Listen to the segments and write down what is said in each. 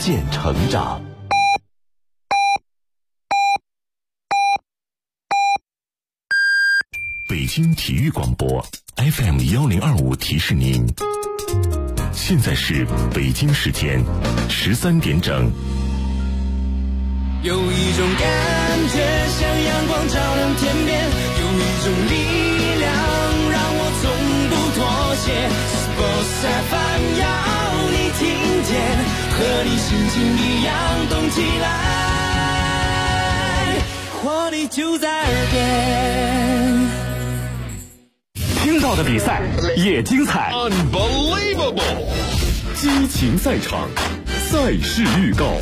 键成长。北京体育广播 FM1025 提示您，现在是北京时间13点整。 有一种感觉像阳光照亮天边，有一种力量让我从不妥协。Sports FM 要你听见，和你心情一样动起来，活力就在耳边。 听到的比赛也精彩 Unbelievable 激情赛场，赛事预告。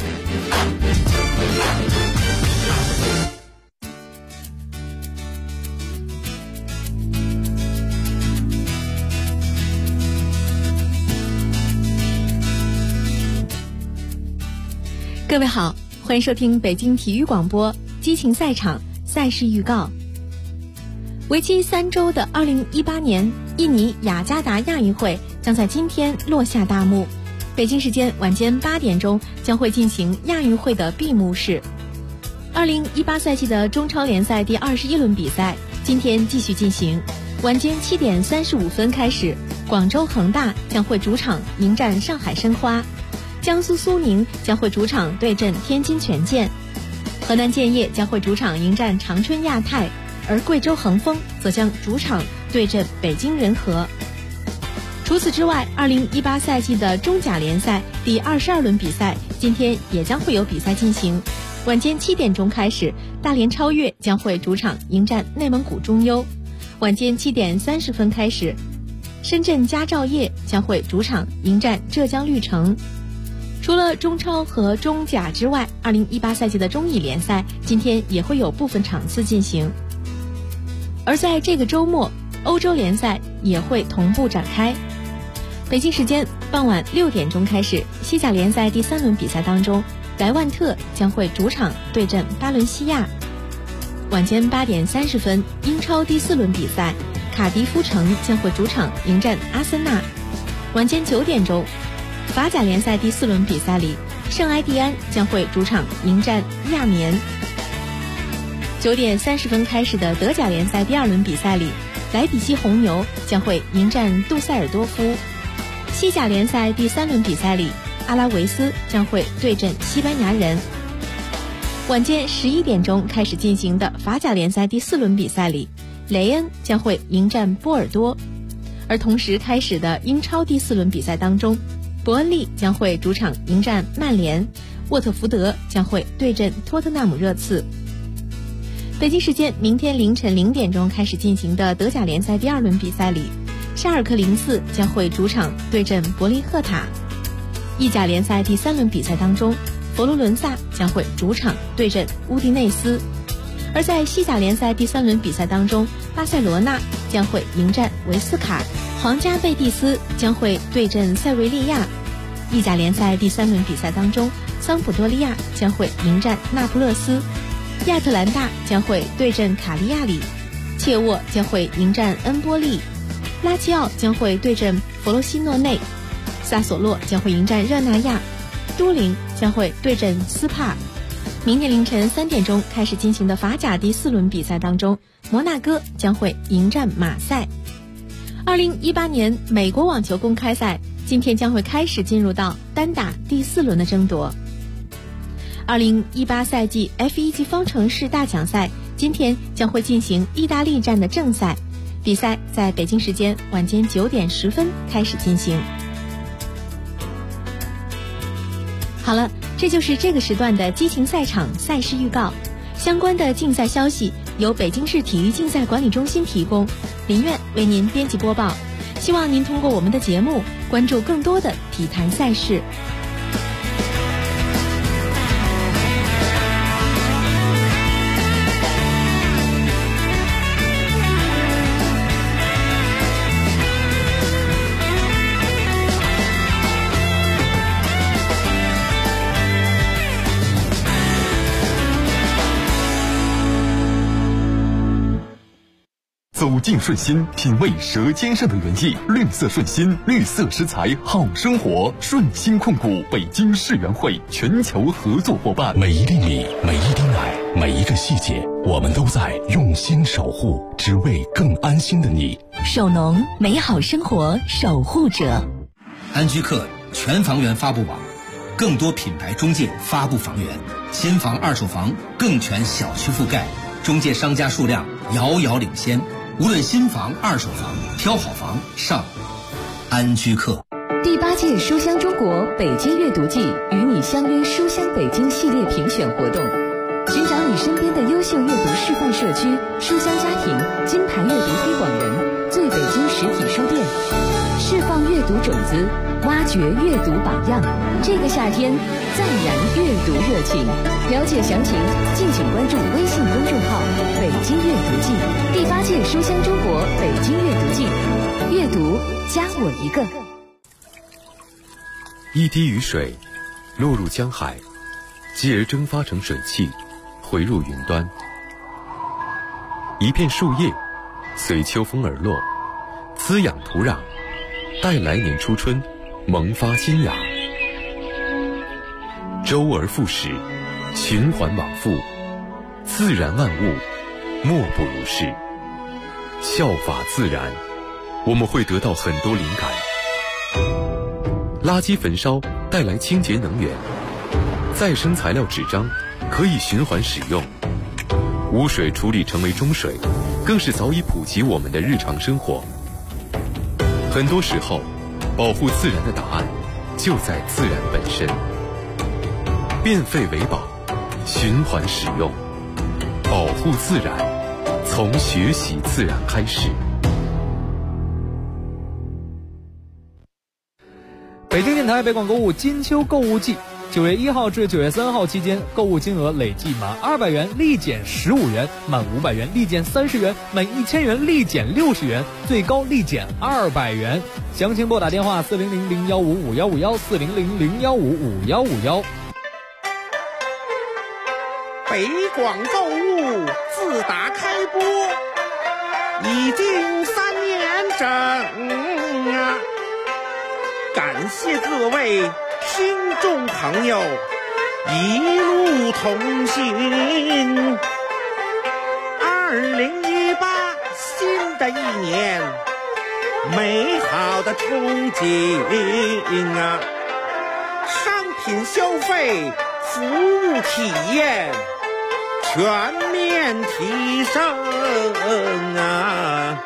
各位好，欢迎收听北京体育广播激情赛场赛事预告。为期3周的2018年印尼雅加达亚运会将在今天落下大幕。北京时间晚间8点钟将会进行亚运会的闭幕式。2018赛季的中超联赛第21轮比赛今天继续进行，晚间7点35分开始，广州恒大将会主场迎战上海申花，江苏苏宁将会主场对阵天津权健，河南建业将会主场迎战长春亚泰，而贵州恒丰则将主场对阵北京人和。除此之外，2018赛季的中甲联赛第22轮比赛今天也将会有比赛进行。晚间7点钟开始，大连超越将会主场迎战内蒙古中优。晚间7点30分开始，深圳佳兆业将会主场迎战浙江绿城。除了中超和中甲之外，2018赛季的中乙联赛今天也会有部分场次进行。而在这个周末，欧洲联赛也会同步展开。北京时间傍晚6点钟开始，西甲联赛第3轮比赛当中，莱万特将会主场对阵巴伦西亚。晚间8点30分，英超第4轮比赛，卡迪夫城将会主场迎战阿森纳。晚间9点钟，法甲联赛第4轮比赛里，圣埃蒂安将会主场迎战亚眠。9点30分开始的德甲联赛第2轮比赛里，莱比锡红牛将会迎战杜塞尔多夫。西甲联赛第3轮比赛里，阿拉维斯将会对阵西班牙人。晚间11点钟开始进行的法甲联赛第4轮比赛里，雷恩将会迎战波尔多。而同时开始的英超第4轮比赛当中，伯恩利将会主场迎战曼联，沃特福德将会对阵托特纳姆热刺。北京时间明天凌晨0点钟开始进行的德甲联赛第2轮比赛里，沙尔克04将会主场对阵柏林赫塔。意甲联赛第3轮比赛当中，佛罗伦萨将会主场对阵乌迪内斯。而在西甲联赛第3轮比赛当中，巴塞罗那将会迎战维斯卡，皇家贝蒂斯将会对阵塞维利亚。意甲联赛第3轮比赛当中，桑普多利亚将会迎战那不勒斯，亚特兰大将会对阵卡利亚里，切沃将会迎战恩波利，拉齐奥将会对阵弗罗西诺内，萨索洛将会迎战热那亚，都灵将会对阵斯帕。明天凌晨3点钟开始进行的法甲第4轮比赛当中，摩纳哥将会迎战马赛。2018年美国网球公开赛今天将会开始进入到单打第4轮的争夺。2018赛季 F1 级方程式大奖赛今天将会进行意大利站的正赛，比赛在北京时间晚间9点10分开始进行。好了，这就是这个时段的激情赛场赛事预告。相关的竞赛消息由北京市体育竞赛管理中心提供，林苑为您编辑播报。希望您通过我们的节目关注更多的体坛赛事。 走进顺心，品味舌尖上的原意。绿色顺心，绿色食材好生活。顺心控股北京世园会全球合作伙伴。 每一粒米，每一滴奶，每一个细节，我们都在用心守护，只为更安心的你。 首农，美好生活守护者。 安居客全房源发布网，更多品牌中介发布房源，新房二手房更全小区覆盖，中介商家数量遥遥领先。无论新房二手房，挑好房上安居客。 第8届书香中国北京阅读季与你相约书香北京系列评选活动，寻找你身边的优秀阅读示范社区、书香家庭、金牌阅读推广人、最北京实体书店，释放阅读种子，挖掘阅读榜样。这个夏天再燃阅读热情。了解详情，敬请关注微信公众号“北京阅读季”。第8届书香中国北京阅读季，阅读加我一个。 一滴雨水落入江海，继而蒸发成水汽，回入云端。一片树叶随秋风而落，滋养土壤，待来年初春萌发新芽。周而复始，循环往复，自然万物莫不如是。效法自然，我们会得到很多灵感。垃圾焚烧带来清洁能源，再生材料纸张可以循环使用，污水处理成为中水，更是早已普及我们的日常生活。很多时候，保护自然的答案就在自然本身。变废为宝，循环使用，保护自然，从学习自然开始。 北京电台北广购物金秋购物季，9月1号至9月3号期间，购物金额累计满200元立减15元，满500元立减30元，满1000元立减60元，最高立减200元。详情拨打电话400-015-5151，400-015-5151。 北广购物自打开播已经3年整啊！感谢各位听众朋友一路同行。2018新的一年，美好的憧憬啊！商品消费、服务体验全面提升啊！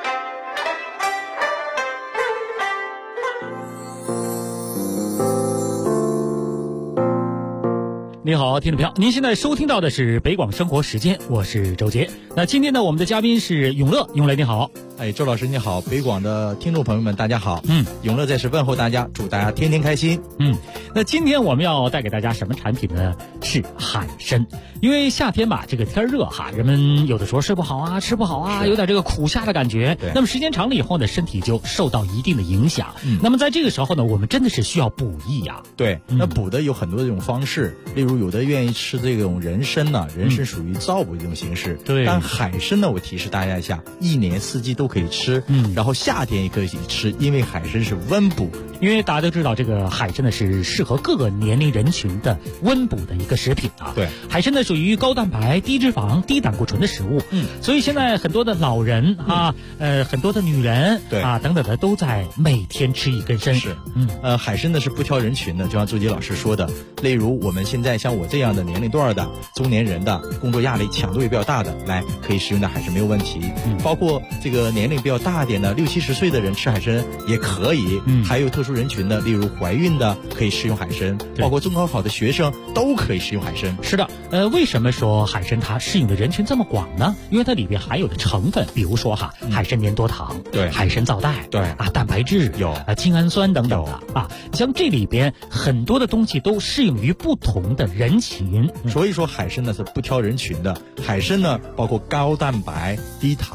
你好，听众朋友，您现在收听到的是北广生活时间，我是周杰。那今天呢，我们的嘉宾是永乐，永乐你好。 周老师你好，北广的听众朋友们大家好。永乐在此问候大家，祝大家天天开心。 那今天我们要带给大家什么产品呢？是海参。因为夏天吧，这个天热哈，人们有的时候睡不好啊，吃不好啊，有点这个苦夏的感觉。那么时间长了以后呢，身体就受到一定的影响。那么在这个时候呢，我们真的是需要补益呀。 对，那补的有很多这种方式，例如有的愿意吃这种人参呢，人参属于造补这种形式。 对， 但海参呢，我提示大家一下，一年四季都可以吃。然后夏天也可以吃，因为海参是温补。 因为大家都知道，这个海参呢是适合各个年龄人群的温补的一个食品啊。 对， 海参呢属于高蛋白、低脂肪、低胆固醇的食物。所以现在很多的老人啊，很多的女人啊等等的都在每天吃一根参。 是，海参呢是不挑人群的，就像周杰老师说的，例如我们现在像我这样的年龄段的中年人的，工作压力强度也比较大的，来可以使用的海参没有问题。包括这个年龄比较大点的60、70岁的人吃海参也可以。还有特殊人群的，例如怀孕的可以食用海参，包括中高考的学生都可以食用海参。 是的，为什么说海参它适应的人群这么广呢？因为它里边含有的成分，比如说海参粘多糖， 对， 海参皂苷， 对蛋白质有精氨酸等等的像这里边很多的东西都适应于不同的人群。 所以说海参呢是不挑人群的。海参呢包括高蛋白、低糖、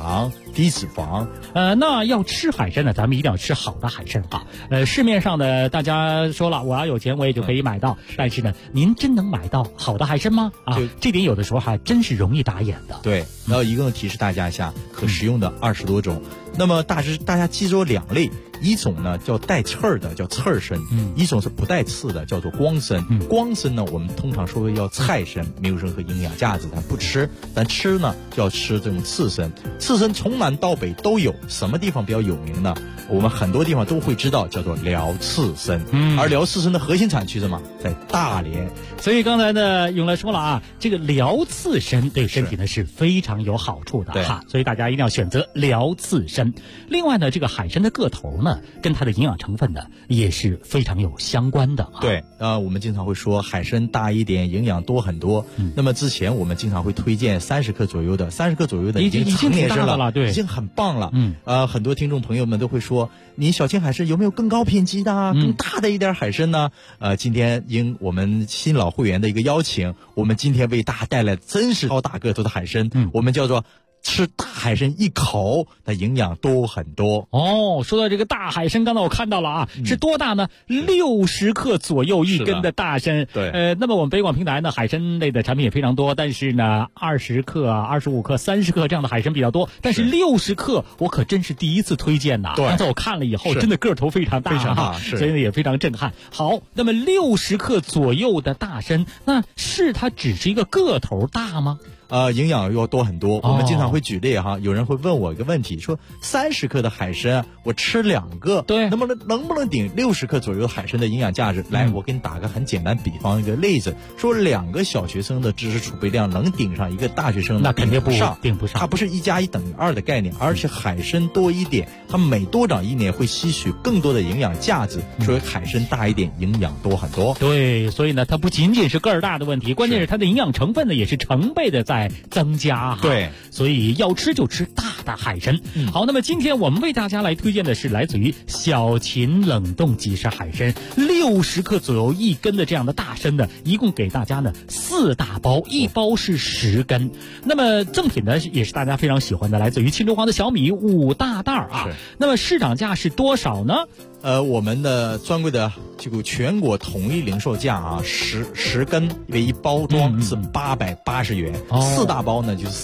低脂肪。 那要吃海参呢，咱们一定要吃好的海参啊。市面上的大家说了，我要有钱我也就可以买到，但是呢，您真能买到好的海参吗？这点有的时候还真是容易打眼的。 对，然后一共提示大家一下可食用的20多种。那么大家记住2类，一种呢叫带刺儿的，叫刺儿参；一种是不带刺的，叫做光参。光参呢，我们通常说叫菜参，没有任何营养价值，咱不吃。咱吃呢就要吃这种刺参。刺参从南到北都有，什么地方比较有名呢？我们很多地方都会知道，叫做辽刺参。而辽刺参的核心产区是什么？在大连。 所以刚才呢，永乐说了啊，这个辽刺参对身体呢是非常有好处的哈，所以大家一定要选择辽刺参。另外呢，这个海参的个头呢，跟它的营养成分呢也是非常有相关的。 对，我们经常会说海参大一点，营养多很多。那么之前我们经常会推荐30克左右的，30克左右的已经成年参了， 对， 已经很棒了。很多听众朋友们都会说，你小青海参有没有更高品级的更大的一点海参呢？今天应我们新老会员的一个邀请，我们今天为大家带来真是超大个头的海参，我们叫做吃大海参一口，它营养多很多。 说到这个大海参，刚才我看到了啊，是多大呢？60克左右一根的大参。 对， 那么我们北广平台呢，海参类的产品也非常多，但是呢，20克、25克、30克这样的海参比较多，但是60克我可真是第一次推荐呐。刚才我看了以后，真的个头非常大， 非常大，所以呢也非常震撼。好，那么60克左右的大参，那是它只是一个个头大吗？ 营养要多很多。我们经常会举例哈，有人会问我一个问题，说30克的海参我吃2个， 对， 能不能顶60克左右的海参的营养价值？来，我给你打个很简单比方一个例子，说2个小学生的知识储备量能顶上一个大学生， 那肯定顶不上。 它不是1+1等于2的概念，而且海参多一点，它每多长1年会吸取更多的营养价值，所以海参大一点，营养多很多。 对，所以呢，它不仅仅是个儿大的问题，关键是它的营养成分呢也是成倍的在增加。 对， 所以要吃就吃大的海参。好，那么今天我们为大家来推荐的是来自于小秦冷冻即食海参，60克左右一根的这样的大参呢，一共给大家呢4大包，一包是10根。那么赠品呢也是大家非常喜欢的，来自于秦州黄的小米5大袋啊。那么市场价是多少呢？ 我们的专柜的这个全国统一零售价啊，10根为一包装是880元，4大包呢就是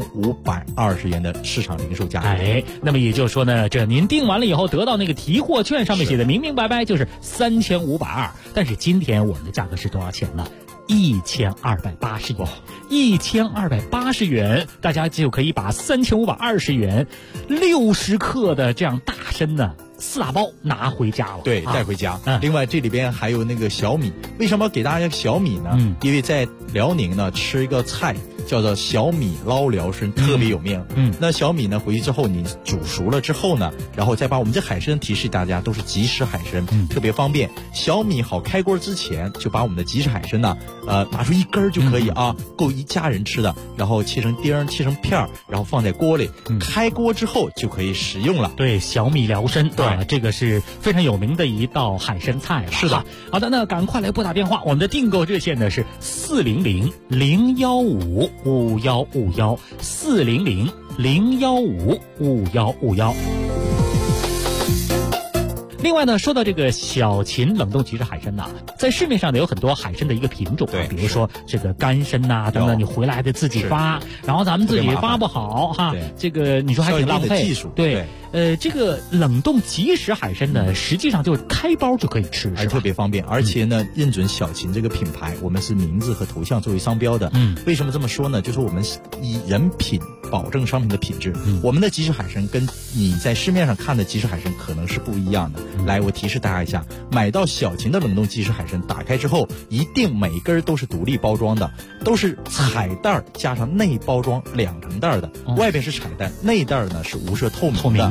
3520元的市场零售价。 那么也就是说呢，这您订完了以后得到那个提货券，上面写的明明白白就是3520，但是今天我们的价格是多少钱呢？1280元，1280元，大家就可以把3520元60克的这样大参呢4大包拿回家了， 对，带回家。另外这里边还有那个小米，为什么给大家小米呢？因为在辽宁呢吃一个菜叫做小米捞辽参，特别有名。那小米呢回去之后你煮熟了之后呢，然后再把我们这海参提示大家都是即食海参，特别方便。小米好开锅之前就把我们的即食海参呢，拿出1根就可以啊，够一家人吃的，然后切成丁，切成片儿，然后放在锅里，开锅之后就可以食用了。 对，小米辽参，对，这个是非常有名的一道海参菜了。 是的。 好的，那赶快来拨打电话，我们的订购热线呢是400-015-5151，400-015-5151。另外呢，说到这个小秦冷冻即食海参呐，在市面上呢有很多海参的一个品种，比如说这个干参呐等等，你回来还得自己发，然后咱们自己发不好哈，这个你说还挺浪费。 技术对。这个冷冻即食海参呢，实际上就是开包就可以吃，是吧？ 特别方便，而且呢，认准小秦这个品牌，我们是名字和头像作为商标的。为什么这么说呢？就是我们以人品保证商品的品质。我们的即食海参跟你在市面上看的即食海参可能是不一样的。来，我提示大家一下，买到小秦的冷冻即食海参，打开之后一定每根都是独立包装的，都是彩袋加上内包装2层袋的，外边是彩袋，内袋呢是无色透明的。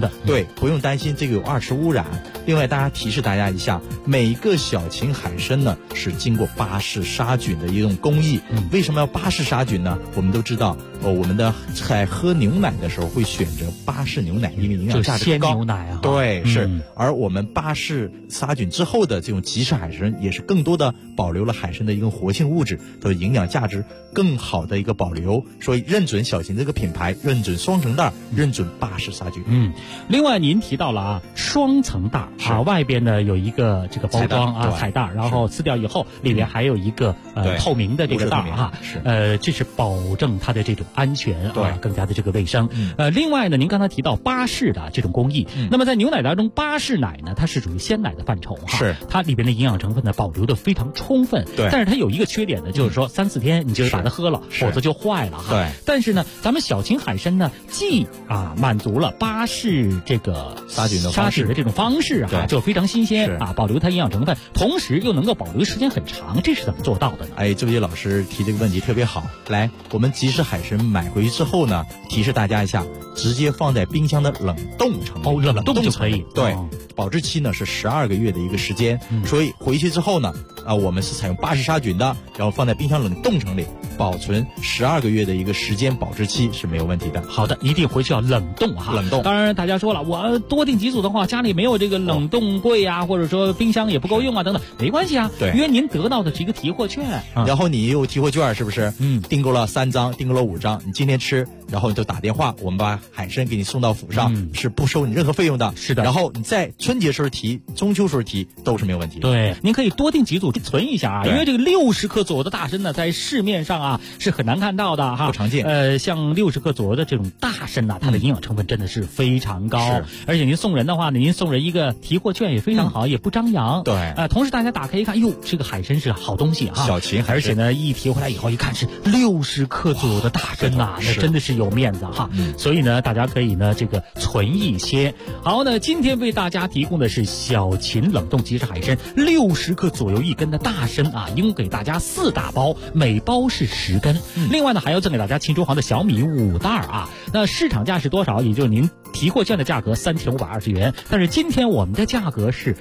的。 对，不用担心这个有二次污染。另外，提示大家一下，每个小秦海参呢是经过巴氏杀菌的一种工艺。为什么要巴氏杀菌呢？我们都知道，我们在喝牛奶的时候会选择巴氏牛奶，因为营养价值高。 鲜牛奶啊， 对，是。而我们巴氏杀菌之后的这种即食海参，也是更多的保留了海参的一个活性物质的营养价值更好的一个保留。所以认准小秦这个品牌，认准双层袋，认准巴氏杀菌。 另外您提到了双层袋啊，外边呢有一个这个包装啊彩袋，然后撕掉以后里面还有一个透明的这个袋啊，这是保证它的这种安全啊，更加的这个卫生。另外呢，您刚才提到巴氏的这种工艺，那么在牛奶当中，巴氏奶呢，它是属于鲜奶的范畴哈，是它里边的营养成分呢保留的非常充分。对，但是它有一个缺点呢，就是说3-4天你就把它喝了，否则就坏了哈。对，但是呢，咱们小秦海参呢，既满足了巴氏这个杀菌的这种方式哈，就非常新鲜啊，保留它营养成分，同时又能够保留时间很长，这是怎么做到的呢？ 哎，周杰老师提这个问题特别好。来，我们即食海参买回去之后呢，提示大家一下，直接放在冰箱的冷冻层里。 冷冻就可以。 对，保质期呢是12个月的一个时间，所以回去之后呢，我们是采用巴氏杀菌的，然后放在冰箱冷冻层里保存12个月的一个时间，保质期是没有问题的。 好的，一定回去要冷冻哈。冷冻。当然，大家说了，我多订几组的话，家里没有这个冷冻柜啊，或者说冰箱也不够用啊，等等，没关系啊。对，因为您得到的是一个提货券， 然后你有提货券，是不是？订购了3张，订购了5张，你今天吃，然后你就打电话，我们把海参给你送到府上，是不收你任何费用的。是的。然后你在春节时候提，中秋时候提，都是没有问题的。 对，您可以多订几组存一下啊，因为这个60克左右的大参呢，在市面上是很难看到的哈， 不常见。 像60克左右的这种大参它的营养成分真的是非常高，而且您送人的话呢，您送人一个提货券也非常好，也不张扬。对，同时大家打开一看，哟，这个海参是好东西哈， 小秦海参， 而且呢，一提回来以后一看是60克左右的大参那真的是有面子哈。所以呢，大家可以呢这个存一些。好呢，今天为大家提供的是小秦冷冻即食海参60克左右1根的大参一共给大家4大包，每包是10根。另外呢，还要赠给大家秦中行的小米5袋那市场价是多少？也就是您提货券的价格3520元，但是今天我们的价格是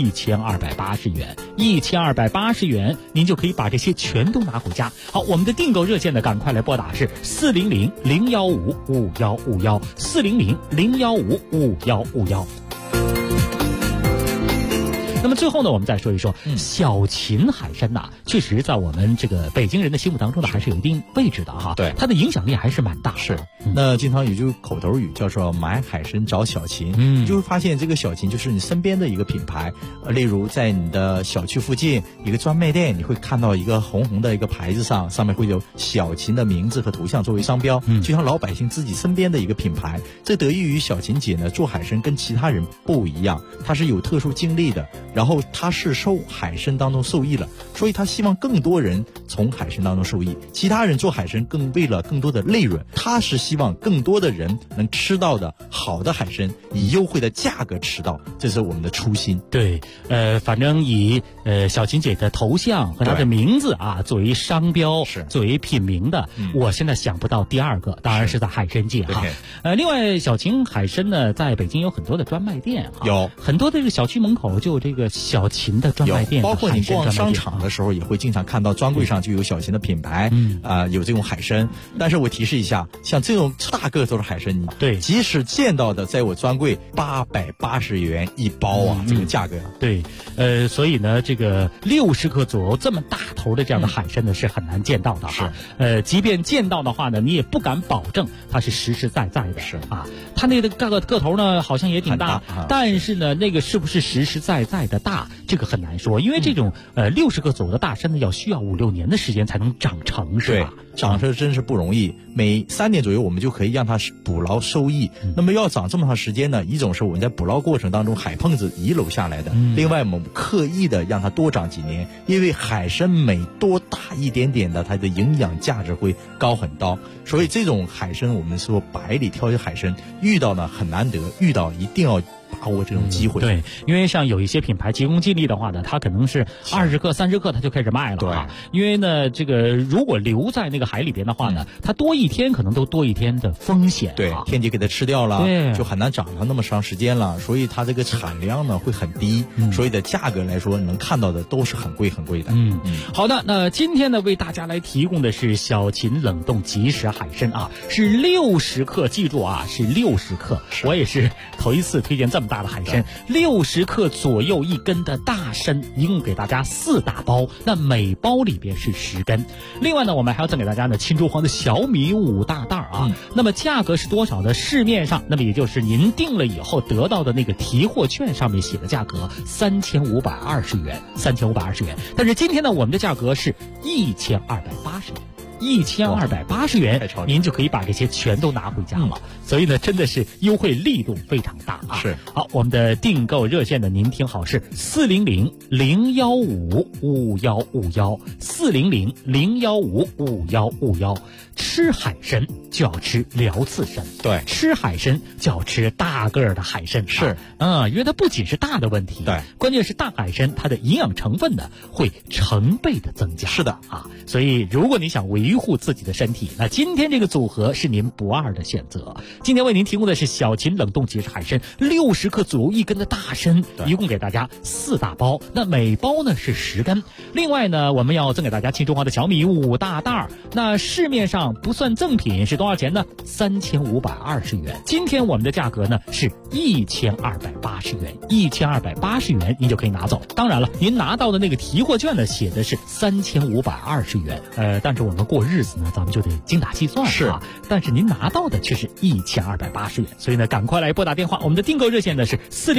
1280元，1280元您就可以把这些全都拿回家。好，我们的订购热线呢，赶快来拨打是400-015-5151，400-015-5151。那么最后呢，我们再说一说小秦海参确实在我们这个北京人的心目当中呢，还是有一定位置的哈。对，它的影响力还是蛮大。 是，那经常有句口头语叫做买海参找小秦，你就会发现这个小秦就是你身边的一个品牌。例如在你的小区附近一个专卖店，你会看到一个红红的一个牌子上面会有小秦的名字和图像作为商标，就像老百姓自己身边的一个品牌。这得益于小秦姐呢做海参跟其他人不一样，她是有特殊经历的。然后他是受海参当中受益了，所以他希望更多人从海参当中受益。其他人做海参为了更多的利润，他是希望更多的人能吃到的好的海参，以优惠的价格吃到，这是我们的初心。 对，反正以小秦姐的头像和她的名字作为商标，作为品名的，我现在想不到第二个，当然是在海参界哈。另外小秦海参呢，在北京有很多的专卖店，有很多的这个小区门口就有这个小秦的专卖店， 包括你逛商场的时候也会经常看到专柜上就有小秦的品牌，有这种海参。但是我提示一下，像这种大个头的海参，对，即使见到的在我专柜880元一包这个价格。 对，所以呢，这个60克左右这么大头的这样的海参呢，是很难见到的哈。即便见到的话呢，你也不敢保证它是实实在在的。是它那个个头呢，好像也挺大，但是呢，那个是不是实实在在的大，这个很难说，因为这种60克左右的大参呢，需要5-6年的时间才能长成，是吧？ 长成真是不容易，每3年左右我们就可以让它捕捞收益。那么要长这么长时间呢，一种是我们在捕捞过程当中海碰子遗留下来的，另外我们刻意的让它多长几年，因为海参每多大一点点的，它的营养价值会高很高。所以这种海参我们说百里挑一海参，遇到呢很难得，遇到一定要把握这种机会。 对，因为像有一些品牌急功近利的话呢，它可能是20克、30克它就开始卖了。 对， 因为呢，这个如果留在那个海里边的话呢，它多一天可能都多一天的风险。 对，天敌给它吃掉了， 对， 就很难长上那么长时间了，所以它这个产量呢会很低，所以的价格来说能看到的都是很贵很贵的。 好的，那今天呢为大家来提供的是小秦冷冻即食海参啊，是60克，记住啊，是60克。我也是头一次推荐这么大的海参，60克左右一根的大参，一共给大家4大包，那每包里边是10根。另外呢，我们还要赠给大家呢青珠黄的小米5大袋啊。那么价格是多少呢？市面上那么也就是您订了以后得到的那个提货券上面写的价格3520元，3520元。但是今天呢，我们的价格是1280元，1280元，您就可以把这些全都拿回家了。所以呢，真的是优惠力度非常大啊！ 是。 好，我们的订购热线呢，您听好，是400-015-5151，400-015-5151。吃海参就要吃辽刺参， 对， 吃海参就要吃大个儿的海参， 是， 因为它不仅是大的问题， 对， 关键是大海参它的营养成分呢会成倍的增加， 是的啊，所以如果你想维护自己的身体，那今天这个组合是您不二的选择。今天为您提供的是小秦冷冻即食海参60克左右一根的大参，一共给大家4大包，那每包呢是10根。另外呢，我们要赠给大家青中华的小米5大袋，那市面上不算赠品是多少钱呢？3520元。今天我们的价格呢是1280元，1280元您就可以拿走。当然了，您拿到的那个提货券呢写的是3520元，但是我们过日子呢，咱们就得精打细算是啊。但是您拿到的却是1280元，所以呢，赶快来拨打电话，我们的订购热线呢是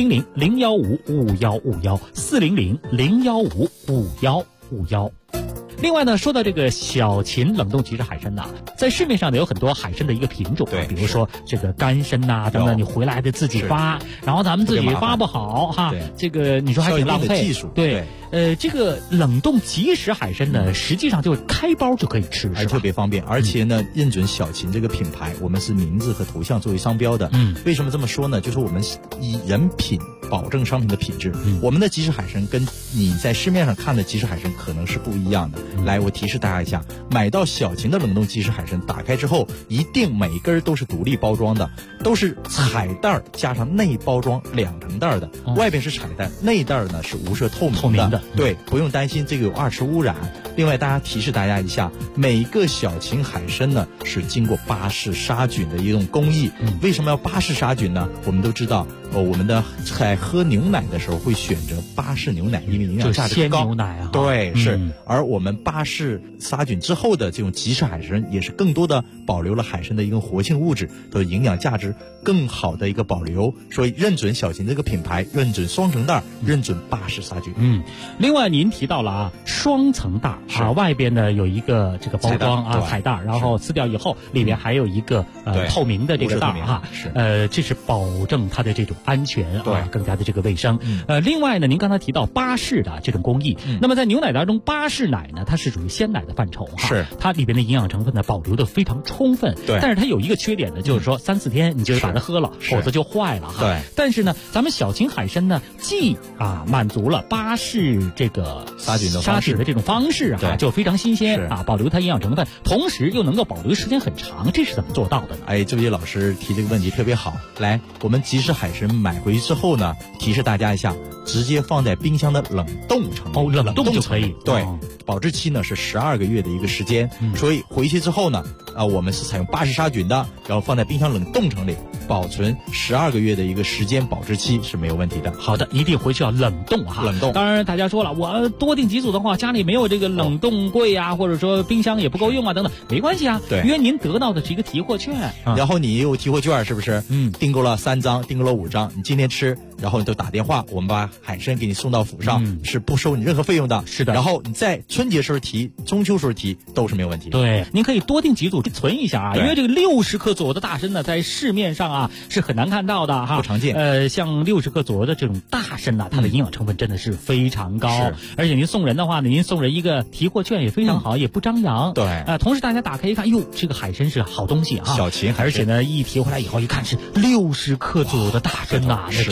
400-015-5151，400-015-5151。另外呢，说到这个小秦冷冻即食海参呐，在市面上呢有很多海参的一个品种， 对， 比如说这个干参呐等等，你回来的自己发，然后咱们自己发不好哈，这个你说还挺浪费。 技术， 对，这个冷冻即食海参呢，实际上就开包就可以吃，是吧？ 特别方便，而且呢，认准小秦这个品牌，我们是名字和头像作为商标的。为什么这么说呢？就是我们以人品保证商品的品质。我们的即食海参跟你在市面上看的即食海参可能是不一样的。来，我提示大家一下，买到小秦的冷冻即食海参，打开之后一定每根都是独立包装的，都是彩袋加上内包装2层袋的，外边是彩袋，内袋呢是无色透明的。对，不用担心这个有2次污染。另外，提示大家一下，每个小秦海参呢是经过巴氏杀菌的一种工艺。为什么要巴氏杀菌呢？我们都知道，我们在喝牛奶的时候会选择巴氏牛奶，因为营养价值高。 鲜牛奶啊， 对，是。而我们巴氏杀菌之后的这种即食海参，也是更多的保留了海参的一个活性物质的营养价值更好的一个保留。所以认准小秦这个品牌，认准双层袋，认准巴氏杀菌。 另外您提到了啊，双层袋啊，外边呢有一个这个包装啊彩袋，然后撕掉以后里边还有一个透明的这个袋啊，这是保证它的这种安全啊，更加的这个卫生。另外呢，您刚才提到巴氏的这种工艺，那么在牛奶当中，巴氏奶呢，它是属于鲜奶的范畴哈， 是它里边的营养成分呢保留的非常充分。 对， 但是它有一个缺点呢，就是说3-4天你就把它喝了，否则就坏了哈。 对， 但是呢，咱们小秦海参呢，既满足了巴氏这个杀菌的这种方式哈，就非常新鲜啊，保留它营养成分，同时又能够保留时间很长，这是怎么做到的呢？ 这位老师提这个问题特别好。来，我们即食海参买回去之后呢，提示大家一下，直接放在冰箱的冷冻层冷冻就可以。 对，保质期呢是12个月的一个时间，所以回去之后呢，我们是采用巴氏杀菌的，然后放在冰箱冷冻层里保存12个月的一个时间，保质期是没有问题的。 好的，一定回去要冷冻哈。 冷冻。 当然大家说了，我多订几组的话，家里没有这个冷冻柜啊，或者说冰箱也不够用啊等等，没关系啊。 对， 因为您得到的是一个提货券， 然后你有提货券是不是？订购了3张，订购了5张，你今天吃，然后你就打电话，我们把海参给你送到府上，是不收你任何费用的。 是的。 然后你在春节时候提，中秋时候提都是没有问题。 对，您可以多订几组存一下啊，因为这个60克左右的大参呢，在市面上啊是很难看到的哈， 不常见。 像60克左右的这种大参呢，它的营养成分真的是非常高，而且您送人的话呢，您送人一个提货券也非常好，也不张扬。 对， 同时大家打开一看，哟，这个海参是好东西啊， 小秦海参， 而且呢，一提回来以后一看是60克左右的大参呐，那真的是有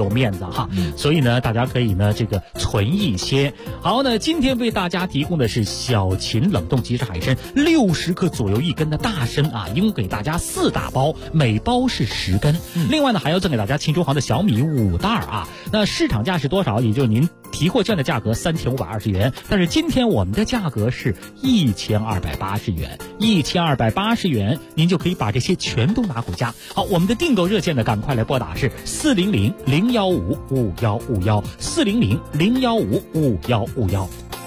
有面子哈。所以呢，大家可以呢这个存一些。好，那今天为大家提供的是小秦冷冻即食海参，60克左右1根的大参啊，一共给大家4大包，每包是10根。另外呢，还要赠给大家秦州行的小米5袋啊。那市场价是多少？也就是您提货券的价格3520元，但是今天我们的价格是1280元，1280元，您就可以把这些全都拿回家。好，我们的订购热线呢，赶快来拨打是400-015-5151，400-015-5151。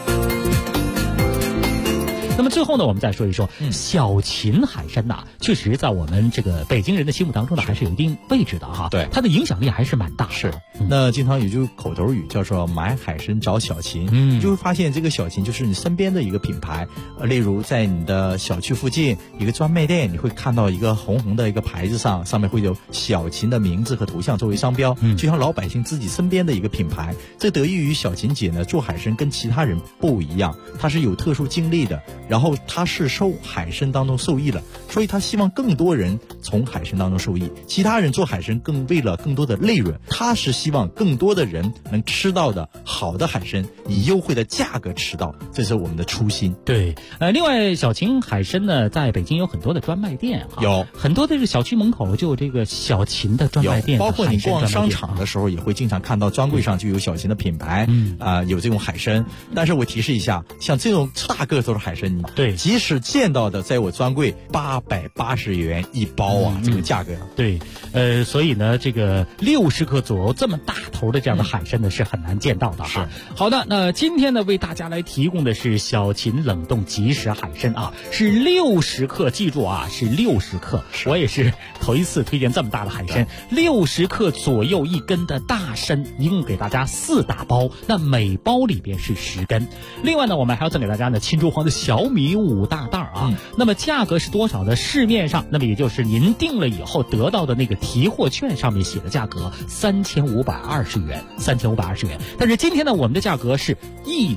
那么最后呢，我们再说一说小秦海参呐，确实在我们这个北京人的心目当中呢，还是有一定位置的哈。 对， 它的影响力还是蛮大的。 是，那经常有句口头语叫做买海参找小秦，你就会发现这个小秦就是你身边的一个品牌。例如在你的小区附近一个专卖店，你会看到一个红红的一个牌子上面会有小秦的名字和图像作为商标，就像老百姓自己身边的一个品牌。这得益于小秦姐呢做海参跟其他人不一样，她是有特殊经历的。然后他是受海参当中受益了，所以他希望更多人从海参当中受益。其他人做海参为了更多的利润，他是希望更多的人能吃到的好的海参，以优惠的价格吃到，这是我们的初心。 对，另外小秦海参呢，在北京有很多的专卖店哈， 有很多的小区门口就有这个小秦的专卖店， 包括你逛商场的时候也会经常看到专柜上就有小秦的品牌，有这种海参。但是我提示一下，像这种大个头的海参， 对， 即使见到的在我专柜880元一包啊，这个价格。 对，所以呢，这个60克左右这么大头的这样的海参呢，是很难见到的哈。好的，那今天呢，为大家来提供的是小秦冷冻即食海参啊，是60克，记住啊，是60克。我也是头一次推荐这么大的海参，60克左右1根的大参，一共给大家4大包，那每包里边是10根。另外呢，我们还要赠给大家呢秦州行的小米5大袋啊，那么价格是多少呢？市面上，那么也就是您订了以后得到的那个提货券上面写的价格3520元，3520元。但是今天呢，我们的价格是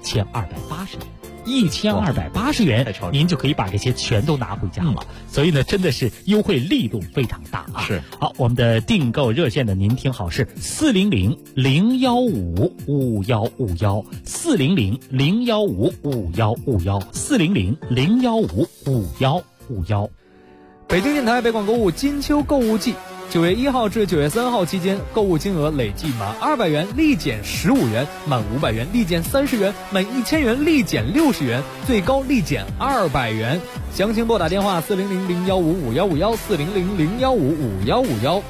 1280元，您就可以把这些全都拿回家了。所以呢，真的是优惠力度非常大啊！ 是。 好，我们的订购热线呢，您听好是400-015-5151，400-015-5151，400-015-5151。 北京电台北广购物金秋购物季，9月1号至9月3号期间，购物金额累计满200元立减15元，满500元立减30元，满1000元立减60元，最高立减200元。详情拨打电话400-015-5151，400-015-5151。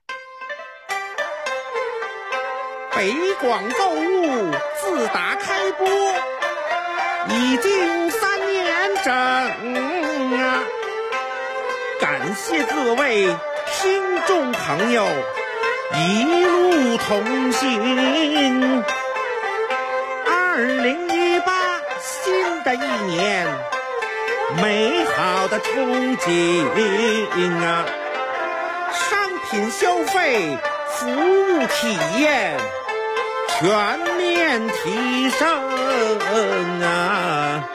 北广购物自打开播已经3年整啊！感谢各位听众朋友一路同行。2018新的一年，美好的憧憬啊！商品消费、服务体验全面提升啊！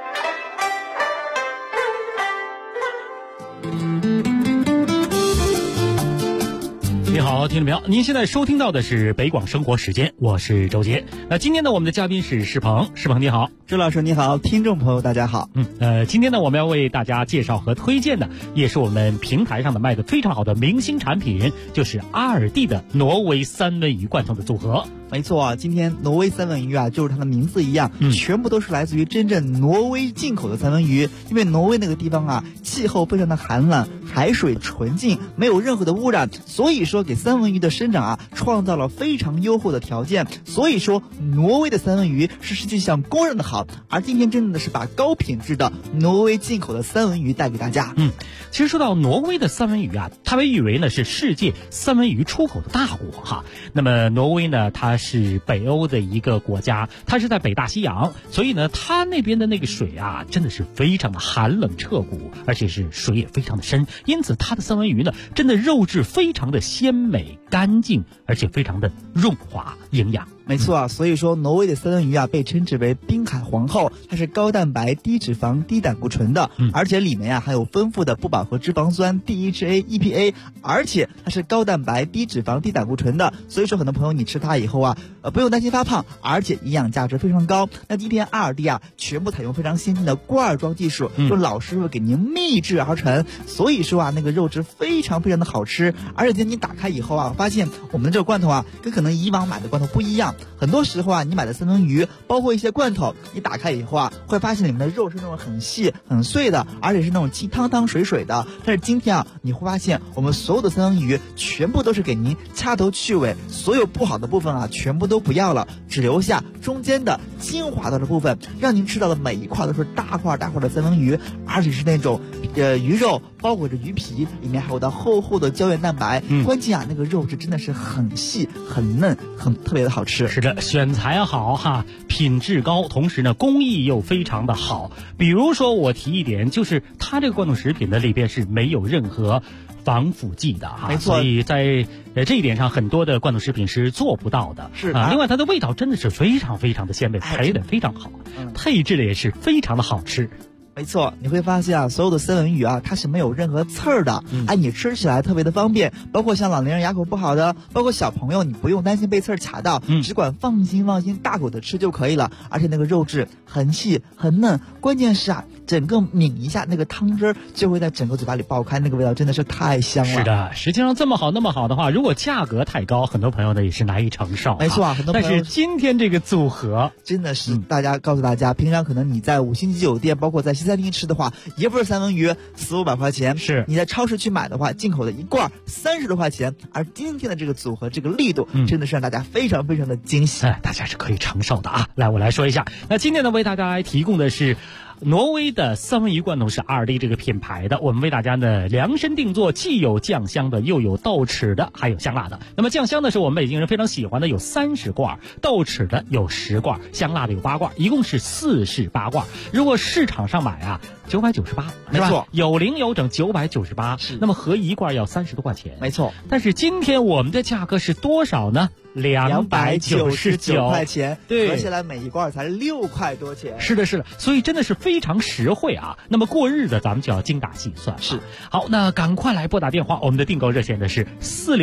你好，听众朋友，您现在收听到的是北广生活时间，我是周杰。那今天呢，我们的嘉宾是世鹏，世鹏你好。 周老师你好，听众朋友大家好。 今天呢，我们要为大家介绍和推荐的，也是我们平台上的卖的非常好的明星产品，就是阿尔蒂的挪威三文鱼罐头的组合。 没错啊，今天挪威三文鱼啊，就是它的名字一样，全部都是来自于真正挪威进口的三文鱼。因为挪威那个地方啊，气候非常的寒冷，海水纯净，没有任何的污染，所以说给三文鱼的生长啊，创造了非常优厚的条件。所以说，挪威的三文鱼是世界上公认的好。而今天真的是把高品质的挪威进口的三文鱼带给大家。 其实说到挪威的三文鱼啊，它被誉为呢是世界三文鱼出口的大国哈。那么挪威呢，它是北欧的一个国家，它是在北大西洋，所以呢，它那边的那个水啊，真的是非常的寒冷彻骨，而且是水也非常的深，因此它的三文鱼呢，真的肉质非常的鲜美干净，而且非常的润滑营养。 没错啊，所以说挪威的三文鱼啊被称之为滨海皇后，它是高蛋白、低脂肪、低胆固醇的，而且里面含有丰富的不饱和脂肪酸 DHA、EPA， 而且它是高蛋白、低脂肪、低胆固醇的，所以说很多朋友你吃它以后啊，不用担心发胖，而且营养价值非常高。那今天阿尔蒂啊全部采用非常先进的罐装技术，就老师傅给您秘制而成，所以说啊那个肉质非常非常的好吃，而且今天你打开以后啊，发现我们的这个罐头啊跟可能以往买的罐头不一样，很多时候啊你买的三文鱼包括一些罐头，你打开以后啊会发现里面的肉是那种很细很碎的，而且是那种清汤汤水水的，但是今天啊你会发现我们所有的三文鱼全部都是给您掐头去尾，所有不好的部分啊全部都不要了，只留下中间的精华的部分，让您吃到的每一块都是大块大块的三文鱼，而且是那种鱼肉包裹着鱼皮，里面还有的厚厚的胶原蛋白，关键啊那个肉质真的是很细很嫩，很特别的好吃。 是的，选材好哈，品质高，同时呢工艺又非常的好。比如说我提一点，就是它这个罐头食品的里边是没有任何防腐剂的哈， 没错。 所以在这一点上，很多的罐头食品是做不到的。 是啊，另外它的味道真的是非常非常的鲜美，配的非常好，配置的也是非常的好吃。 没错，你会发现啊，所有的三文鱼啊，它是没有任何刺儿的，你吃起来特别的方便。包括像老年人牙口不好的，包括小朋友，你不用担心被刺儿卡到，只管放心大口的吃就可以了。而且那个肉质很细很嫩，关键是啊，整个抿一下那个汤汁就会在整个嘴巴里爆开，那个味道真的是太香了。 是的，实际上这么好那么好的话，如果价格太高，很多朋友呢也是难以承受。 没错，很多朋友。 但是今天这个组合真的是告诉大家，平常可能你在5星级酒店，包括在西餐厅吃的话，也不是三文鱼400-500块钱， 是你在超市去买的话，进口的一罐30多块钱。而今天的这个组合，这个力度真的是让大家非常非常的惊喜， 大家是可以承受的啊。来，我来说一下，那今天呢为大家来提供的是挪威的三文鱼罐头，是阿尔蒂这个品牌的，我们为大家呢量身定做，既有酱香的，又有豆豉的，还有香辣的。那么酱香的是我们北京人非常喜欢的，有30罐；豆豉的有10罐；香辣的有8罐，一共是48罐。如果市场上买啊，998， 没错， 有零有整998，是。那么合一罐要30多块钱， 没错。 但是今天我们的价格是多少呢？299 块钱， 对， 合起来每一罐才6块多钱。 是的，是的，所以真的是非常实惠啊。那么过日子咱们就要精打细算。 是， 好，那赶快来拨打电话，我们的订购热线的是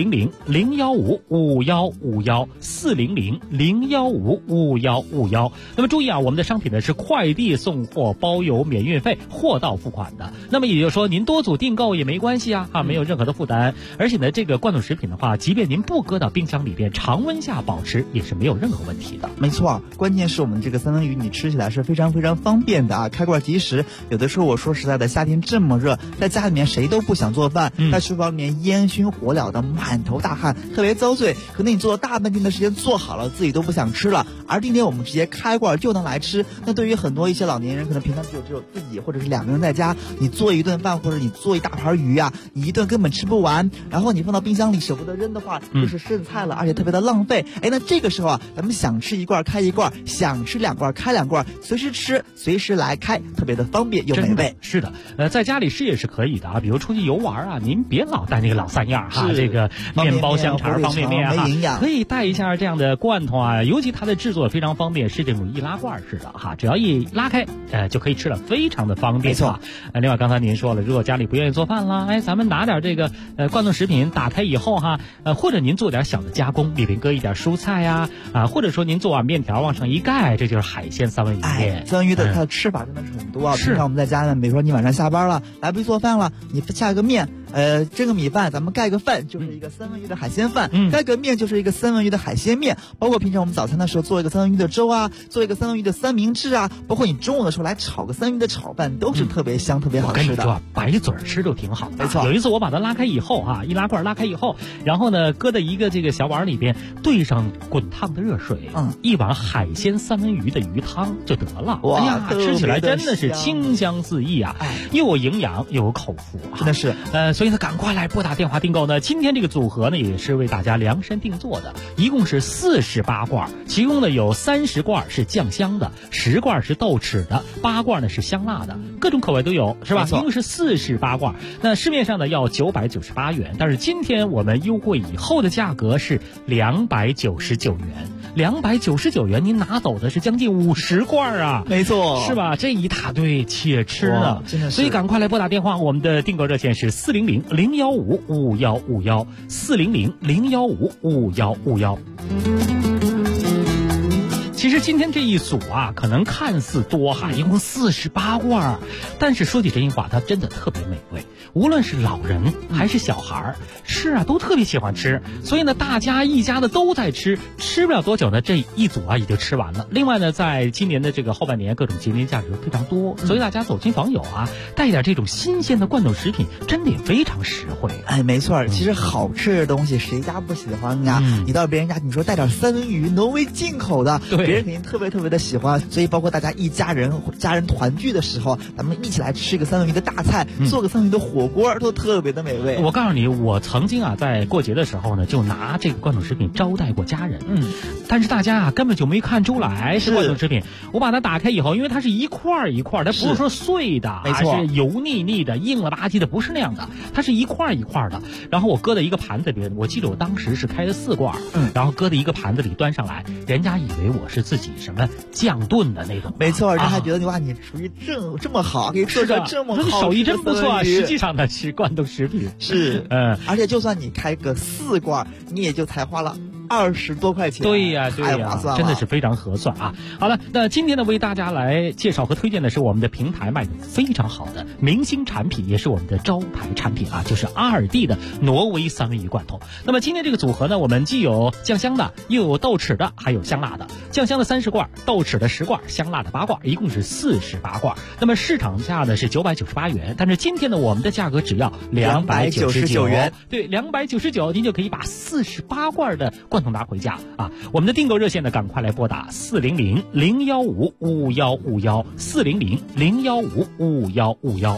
400-015-5151，400-015-5151。那么注意啊，我们的商品呢是快递送货，包邮免运费，货到付款的。那么也就是说，您多组订购也没关系啊，没有任何的负担。而且呢，这个罐头食品的话，即便您不搁到冰箱里边，常温下保持也是没有任何问题的。 没错，关键是我们这个三文鱼你吃起来是非常非常方便的啊，开罐即食。有的时候我说实在的，夏天这么热，在家里面谁都不想做饭，在厨房里面烟熏火燎的，满头大汗，特别遭罪。可能你做了大半天的时间做好了，自己都不想吃了。而今天我们直接开罐就能来吃。那对于很多一些老年人，可能平常只有自己或者是2个人在家，你做一顿饭或者你做一大盘鱼啊，你一顿根本吃不完，然后你放到冰箱里舍不得扔的话，就是剩菜了，而且特别的浪费。那这个时候啊，咱们想吃一罐开一罐，想吃2罐开2罐，随时吃随时来开，特别的方便又美味。 是的，在家里吃也是可以的啊，比如出去游玩啊，您别老带那个老3样哈，这个面包香肠方便面哈，可以带一下这样的罐头啊，尤其它的制作非常方便，是这种易拉罐式的哈，只要一拉开就可以吃了，非常的方便。 没错。 另外刚才您说了，如果家里不愿意做饭啦，咱们拿点这个罐头食品打开以后哈，或者您做点小的加工，里边搁一点蔬菜呀或者说您做碗面条往上一盖，这就是海鲜三文鱼面。 三文鱼的它的吃法真的是很多啊。平常我们在家呢，比如说你晚上下班了，来不及做饭了，你下个面，蒸个米饭，咱们盖个饭就是一个三文鱼的海鲜饭，盖个面就是一个三文鱼的海鲜面。包括平常我们早餐的时候做一个三文鱼的粥啊，做一个三文鱼的三明治啊，包括你中午的时候来炒个三文鱼的炒饭，都是特别香特别好吃的。 我跟你说，白嘴吃就挺好的。 没错， 有一次我把它拉开以后啊，易拉罐拉开以后，然后呢搁在一个这个小碗里边，兑上滚烫的热水，一碗海鲜三文鱼的鱼汤就得了。 哇， 哎呀，吃起来真的是清香四溢啊，又有营养又有口福啊， 真的是。 所以呢，赶快来拨打电话订购呢。今天这个组合呢，也是为大家量身定做的，一共是48罐，其中呢有30罐是酱香的，10罐是豆豉的，8罐呢是香辣的，各种口味都有，是吧？一共是48罐。那市面上呢要998元，但是今天我们优惠以后的价格是299元。 299元，您拿走的是将近50罐啊！ 没错， 是吧？这一大堆且吃呢， 真的是。 所以赶快来拨打电话，我们的订购热线是400-015-5151，400-015-5151。其实今天这一组啊，可能看似多哈，一共48罐，但是说起真心话，它真的特别美味。无论是老人还是小孩吃啊，都特别喜欢吃。所以呢，大家一家的都在吃，吃不了多久呢，这一组啊也就吃完了。另外呢，在今年的这个后半年，各种节日价值非常多，所以大家走亲访友啊，带一点这种新鲜的罐头食品，真的也非常实惠。 哎，没错，其实好吃的东西谁家不喜欢呀？你到别人家，你说带点三文鱼，挪威进口的， 对， 别人肯定特别的喜欢。所以包括大家一家人团聚的时候，咱们一起来吃一个三文鱼的大菜，做个三文鱼的火锅，都特别的美味。 我告诉你，我曾经啊在过节的时候呢，就拿这个罐头食品招待过家人。但是大家啊根本就没看出来是罐头食品。我把它打开以后，因为它是一块一块，它不是说碎的， 没错， 是油腻腻的、硬了吧唧的，不是那样的，它是一块一块的。然后我搁在一个盘子里，我记得我当时是开了4罐，然后搁在一个盘子里端上来，人家以为我是自己什么酱炖的那种。 没错，人家还觉得哇，你厨艺这么好，可以做出这么好， 你手艺真不错啊。实际上呢是罐头食品， 是而且就算你开个4罐，你也就才花了20多块钱。 对呀， 太划算了， 真的是非常合算啊！好了，那今天呢，为大家来介绍和推荐的是我们的平台卖的非常好的明星产品，也是我们的招牌产品啊，就是阿尔蒂的挪威三文鱼罐头。那么今天这个组合呢，我们既有酱香的，又有豆豉的，还有香辣的。酱香的30罐，豆豉的10罐，香辣的8罐，一共是48罐。那么市场价呢是998元，但是今天呢，我们的价格只要299 元。 对，299，您就可以把48罐的罐头拿回家啊！我们的订购热线呢，赶快来拨打400-015-5151，400-015-5151。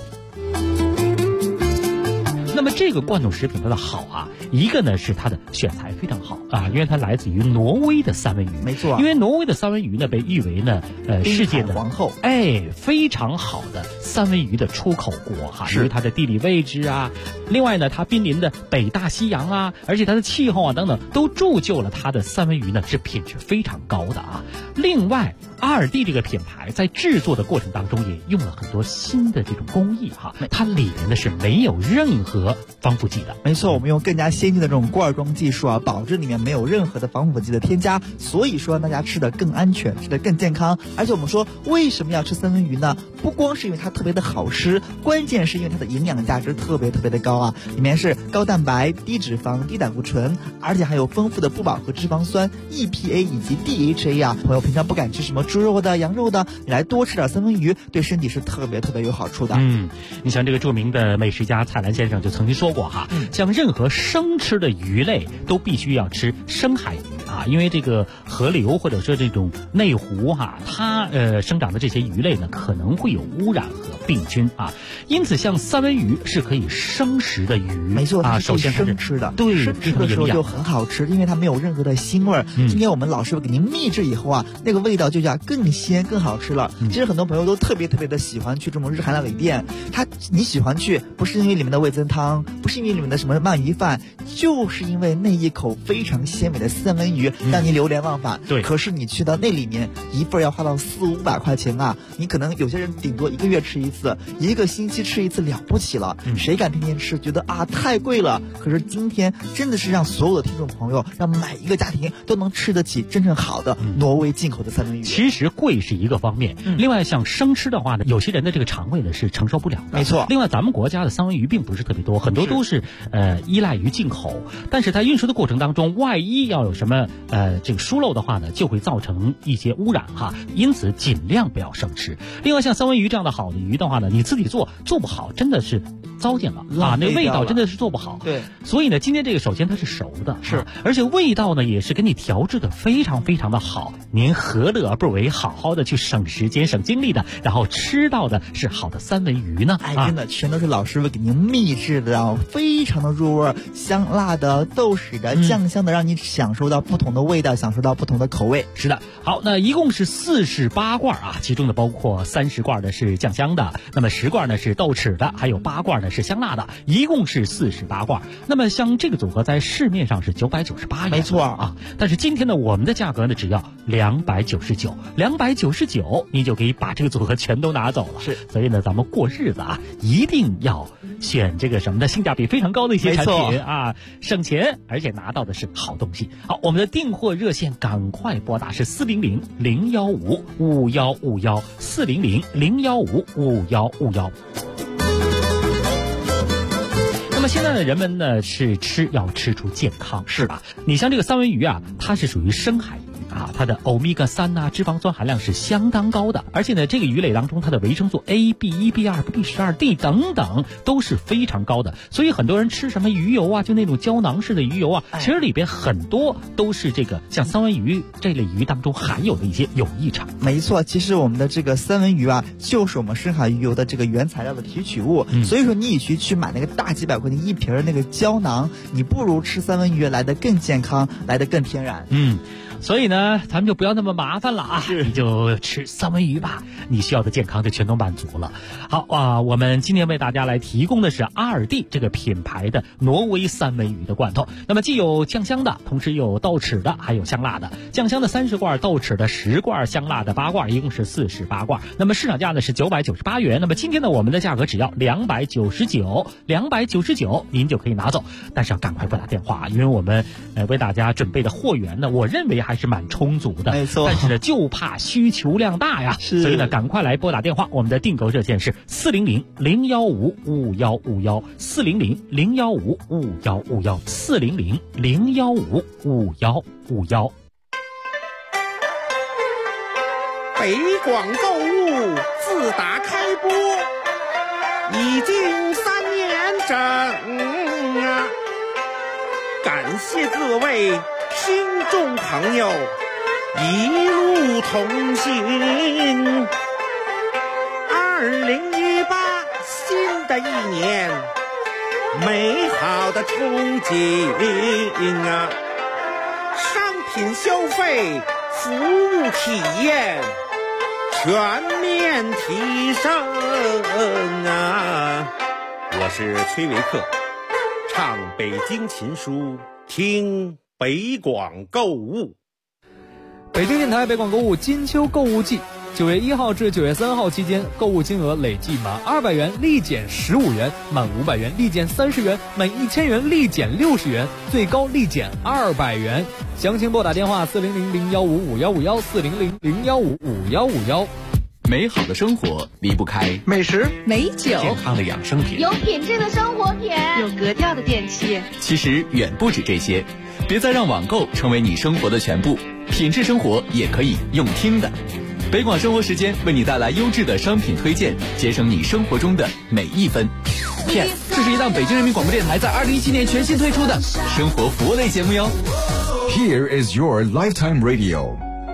那么这个罐头食品它的好啊，一个呢是它的选材非常好啊，因为它来自于挪威的三文鱼， 没错。 因为挪威的三文鱼呢被誉为呢世界的皇后， 非常好的三文鱼的出口国哈，因为它的地理位置啊，另外呢它濒临的北大西洋啊，而且它的气候啊等等都铸就了它的三文鱼呢是品质非常高的啊。另外阿尔蒂这个品牌在制作的过程当中也用了很多新的这种工艺哈，它里面呢是没有任何防腐剂的。 没错，我们用更加先进的这种罐装技术啊，保证里面没有任何的防腐剂的添加，所以说大家吃的更安全，吃的更健康。而且我们说为什么要吃三文鱼呢？不光是因为它特别的好吃，关键是因为它的营养价值特别的高啊，里面是高蛋白、低脂肪、低胆固醇，而且还有丰富的不饱和脂肪酸 EPA 以及 DHA 啊。朋友平常不敢吃什么猪肉的、羊肉的，你来多吃点三文鱼，对身体是特别有好处的。 你像这个著名的美食家蔡澜先生就曾经说过哈，像任何生吃的鱼类都必须要吃深海鱼啊，因为这个河流或者说这种内湖哈，它生长的这些鱼类呢可能会有污染和病菌啊，因此像三文鱼是可以生食的鱼。 没错，它是生吃的， 对， 生吃的时候就很好吃，因为它没有任何的腥味。今天我们老师傅给您秘制以后啊，那个味道就要更鲜更好吃了。其实很多朋友都特别的喜欢去这种日韩料理店，你喜欢去不是因为里面的味增汤，不是因为里面的什么鳗鱼饭，就是因为那一口非常鲜美的三文鱼让你流连忘返。 对， 可是你去到那里面一份要花到400-500块钱啊，你可能有些人顶多1个月吃一次，1个星期吃一次了不起了，谁敢天天吃？觉得啊太贵了。可是今天真的是让所有的听众朋友，让每一个家庭都能吃得起真正好的挪威进口的三文鱼。 其实贵是一个方面，另外像生吃的话呢，有些人的这个肠胃呢是承受不了的。 没错。 另外咱们国家的三文鱼并不是特别多，很多都是依赖于进口，但是在运输的过程当中，万一要有什么这个疏漏的话呢，就会造成一些污染哈，因此尽量不要生吃。另外像三文鱼这样的好的鱼的话呢，你自己做不好，真的是糟践了啊，那味道真的是做不好。 对， 所以呢，今天这个首先它是熟的， 是， 而且味道呢也是给你调制的非常的好，您何乐而不为，好好的去省时间省精力的，然后吃到的是好的三文鱼呢？ 真的全都是老师傅给您秘制的啊，非常的入味，香辣的、豆豉的、酱香的，让你享受到不同的味道，享受到不同的口味。 是的，好，那一共是48罐啊，其中的包括30罐的是酱香的，那么10罐呢是豆豉的，还有8罐呢的是香辣的，一共是48罐。那么像这个组合在市面上是998元， 没错啊。但是今天呢，我们的价格呢只要299，299你就可以把这个组合全都拿走了。 是， 所以呢，咱们过日子啊，一定要选这个什么的性价比非常高的一些产品啊，省钱，而且拿到的是好东西。好，我们的订货热线赶快拨打是400-015-5151，400-015-5151。那么现在的人们呢是要吃出健康，是吧？你像这个三文鱼啊，它是属于深海鱼啊，它的欧米伽3呐，脂肪酸含量是相当高的，而且呢，这个鱼类当中它的维生素 A、B1、B2、B12、D 等等都是非常高的，所以很多人吃什么鱼油啊，就那种胶囊式的鱼油啊，其实里边很多都是这个像三文鱼这类鱼当中含有的一些有益成分。 没错，其实我们的这个三文鱼啊，就是我们深海鱼油的这个原材料的提取物，所以说你与其去买那个大几百块钱一瓶的那个胶囊，你不如吃三文鱼来得更健康，来得更天然。 所以呢，咱们就不要那么麻烦了啊，你就吃三文鱼吧，你需要的健康就全都满足了。好啊，我们今天为大家来提供的是ALDI这个品牌的挪威三文鱼的罐头。那么既有酱香的，同时有豆豉的，还有香辣的。酱香的30罐，豆豉的10罐，香辣的8罐，一共是48罐。那么市场价呢是998元。那么今天呢，我们的价格只要299，299您就可以拿走。但是要赶快拨打电话，因为我们为大家准备的货源呢，我认为还是蛮充足的， 没错。 但是呢，就怕需求量大呀，所以呢，赶快来拨打电话。我们的订购热线是400-015-5151，400-015-5151，400-015-5151。 北广购物自打开播已经3年整啊，感谢各位听众朋友一路同行。2018新的一年，美好的憧憬啊，商品消费，服务体验全面提升啊！我是崔维克，唱北京琴书，听北广购物。 北京电台北广购物金秋购物季，9月1号至9月3号期间，购物金额累计满200元立减15元，满500元立减30元，满1000元立减60元，最高立减200元。详情拨打电话400-015-5151，400-015-5151。 美好的生活离不开美食、 美酒、 健康的养生品， 有品质的生活品， 有格调的电器。 其实远不止这些，别再让网购成为你生活的全部，品质生活也可以用听的。北广生活时间为你带来优质的商品推荐，节省你生活中的每一分。片，这是一档北京人民广播电台在2017年全新推出的生活服务类节目哟。 Here is your lifetime radio。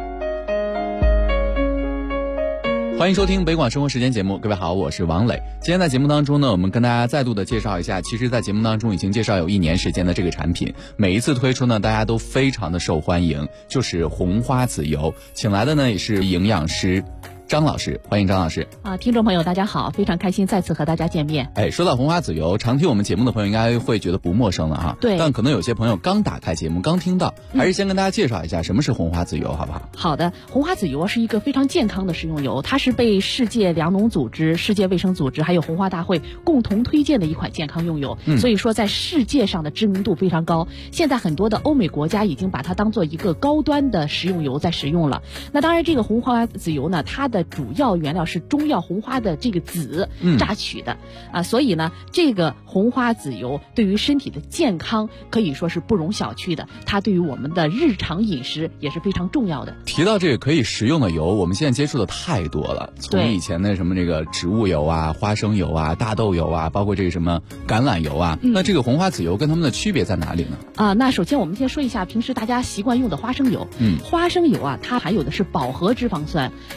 欢迎收听北广生活时间节目，各位好，我是王磊。今天在节目当中呢，我们跟大家再度的介绍一下，其实在节目当中已经介绍有1年时间的这个产品，每一次推出呢，大家都非常的受欢迎，就是红花籽油。请来的呢也是营养师张老师，欢迎张老师。 听众朋友大家好，非常开心再次和大家见面。 说到红花籽油，常听我们节目的朋友应该会觉得不陌生了哈。 对。 但可能有些朋友刚打开节目，刚听到，还是先跟大家介绍一下什么是红花籽油，好不好？ 好的，红花籽油是一个非常健康的食用油，它是被世界粮农组织、世界卫生组织还有红花大会共同推荐的一款健康用油，所以说在世界上的知名度非常高。现在很多的欧美国家已经把它当做一个高端的食用油在使用了。那当然，这个红花籽油呢，它的主要原料是中药红花的这个籽榨取的所以呢，这个红花籽油对于身体的健康可以说是不容小觑的，它对于我们的日常饮食也是非常重要的。 提到这个可以食用的油，我们现在接触的太多了，从以前的什么这个植物油啊、花生油啊、大豆油啊，包括这个什么橄榄油啊，那这个红花籽油跟它们的区别在哪里呢？ 那首先我们先说一下平时大家习惯用的花生油。花生油啊，它含有的是饱和脂肪酸，这个物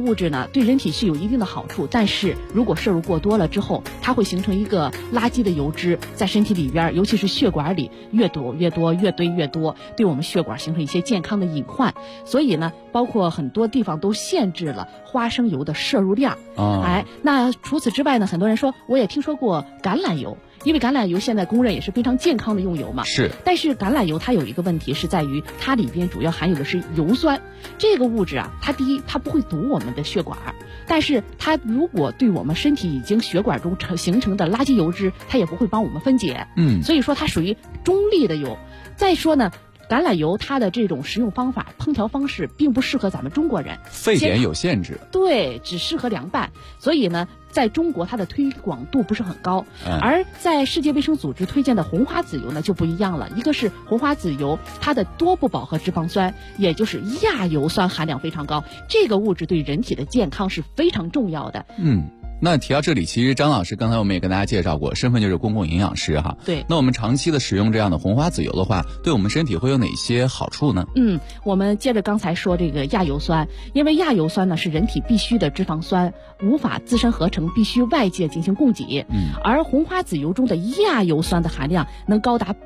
物质呢，对人体是有一定的好处，但是如果摄入过多了之后，它会形成一个垃圾的油脂在身体里边，尤其是血管里越堵越多，越堆越多，对我们血管形成一些健康的隐患。所以呢，包括很多地方都限制了花生油的摄入量。那除此之外呢，很多人说我也听说过橄榄油。因为橄榄油现在公认也是非常健康的用油嘛， 是。 但是橄榄油它有一个问题是在于它里边主要含有的是油酸，这个物质啊，它第一它不会堵我们的血管，但是它如果对我们身体已经血管中形成的垃圾油脂，它也不会帮我们分解。所以说它属于中立的油。再说呢，橄榄油它的这种食用方法、烹调方式并不适合咱们中国人， 沸点有限制， 对，只适合凉拌。所以呢，在中国它的推广度不是很高，而在世界卫生组织推荐的红花籽油呢就不一样了。一个是红花籽油，它的多不饱和脂肪酸，也就是亚油酸含量非常高，这个物质对人体的健康是非常重要的。 那提到这里，其实张老师刚才我们也跟大家介绍过，身份就是公共营养师哈。 对。 那我们长期的使用这样的红花籽油的话，对我们身体会有哪些好处呢？ 我们接着刚才说这个亚油酸，因为亚油酸呢是人体必需的脂肪酸，无法自身合成，必须外界进行供给。而红花籽油中的亚油酸的含量能高达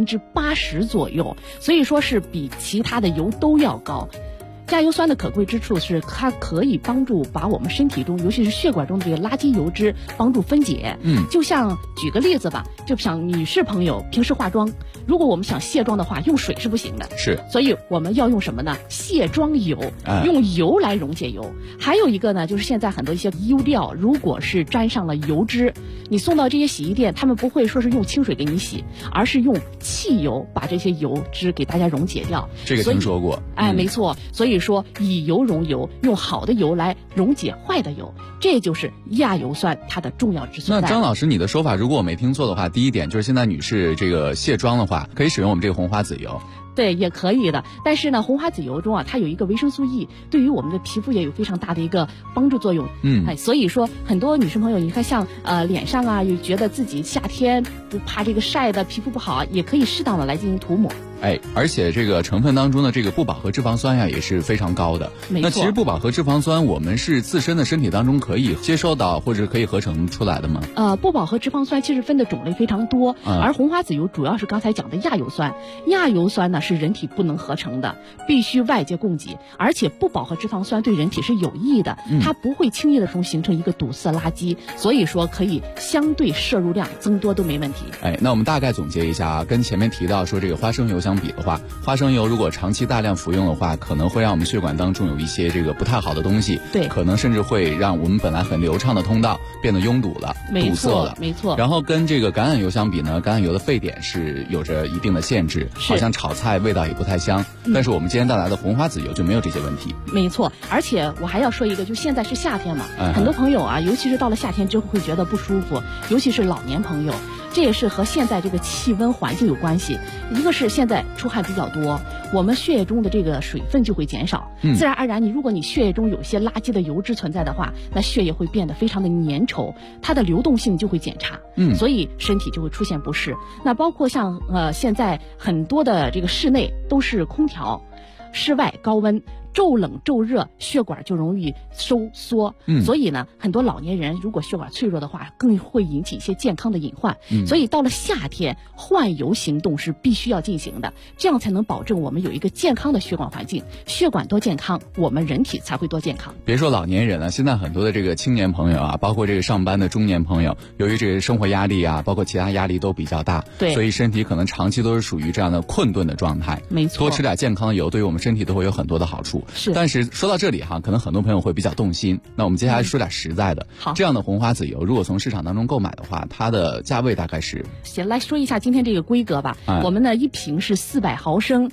80%左右，所以说是比其他的油都要高。亚油酸的可贵之处是它可以帮助把我们身体中，尤其是血管中的这个垃圾油脂帮助分解。就像举个例子吧，就像女士朋友平时化妆，如果我们想卸妆的话，用水是不行的， 是， 所以我们要用什么呢？卸妆油，用油来溶解油。还有一个呢，就是现在很多一些衣料，如果是沾上了油脂，你送到这些洗衣店，他们不会说是用清水给你洗，而是用汽油把这些油脂给大家溶解掉。 这个听说过。 没错，所以说以油溶油，用好的油来溶解坏的油，这就是亚油酸它的重要之所在。 那张老师，你的说法如果我没听错的话，第一点就是现在女士这个卸妆的话，可以使用我们这个红花籽油。 对，也可以的。但是呢，红花籽油中啊，它有一个维生素 E， 对于我们的皮肤也有非常大的一个帮助作用。所以说很多女生朋友，你看像脸上啊，又觉得自己夏天就怕这个晒的皮肤不好，也可以适当的来进行涂抹。 而且这个成分当中的这个不饱和脂肪酸呀也是非常高的。那其实不饱和脂肪酸我们是自身的身体当中可以接收到或者可以合成出来的吗？ 不饱和脂肪酸其实分的种类非常多，而红花籽油主要是刚才讲的亚油酸。亚油酸呢是人体不能合成的，必须外界供给，而且不饱和脂肪酸对人体是有益的，它不会轻易的形成一个堵塞垃圾，所以说可以相对摄入量增多都没问题。 那我们大概总结一下啊，跟前面提到说这个花生油相比的话，花生油如果长期大量服用的话，可能会让我们血管当中有一些这个不太好的东西， 对， 可能甚至会让我们本来很流畅的通道变得拥堵了，堵塞了， 没错。 然后跟这个橄榄油相比呢，橄榄油的沸点是有着一定的限制，好像炒菜味道也不太香。但是我们今天带来的红花籽油就没有这些问题。 没错，而且我还要说一个，就现在是夏天嘛，很多朋友啊，尤其是到了夏天就会觉得不舒服，尤其是老年朋友。这也是和现在这个气温环境有关系。一个是现在出汗比较多，我们血液中的这个水分就会减少，自然而然如果你血液中有一些垃圾的油脂存在的话，那血液会变得非常的粘稠，它的流动性就会减差，所以身体就会出现不适。那包括像现在很多的这个室内都是空调，室外高温，骤冷骤热，血管就容易收缩，所以呢，很多老年人如果血管脆弱的话，更会引起一些健康的隐患。所以到了夏天，换油行动是必须要进行的，这样才能保证我们有一个健康的血管环境。血管多健康，我们人体才会多健康。 别说老年人了，现在很多的这个青年朋友啊，包括这个上班的中年朋友，由于这个生活压力啊，包括其他压力都比较大， 对， 所以身体可能长期都是属于这样的困顿的状态。 没错， 多吃点健康的油，对于我们身体都会有很多的好处。 是， 但是说到这里哈，可能很多朋友会比较动心。那我们接下来说点实在的。 好， 这样的红花籽油，如果从市场当中购买的话，它的价位大概是？ 行，来说一下今天这个规格吧。我们呢，一瓶是400毫升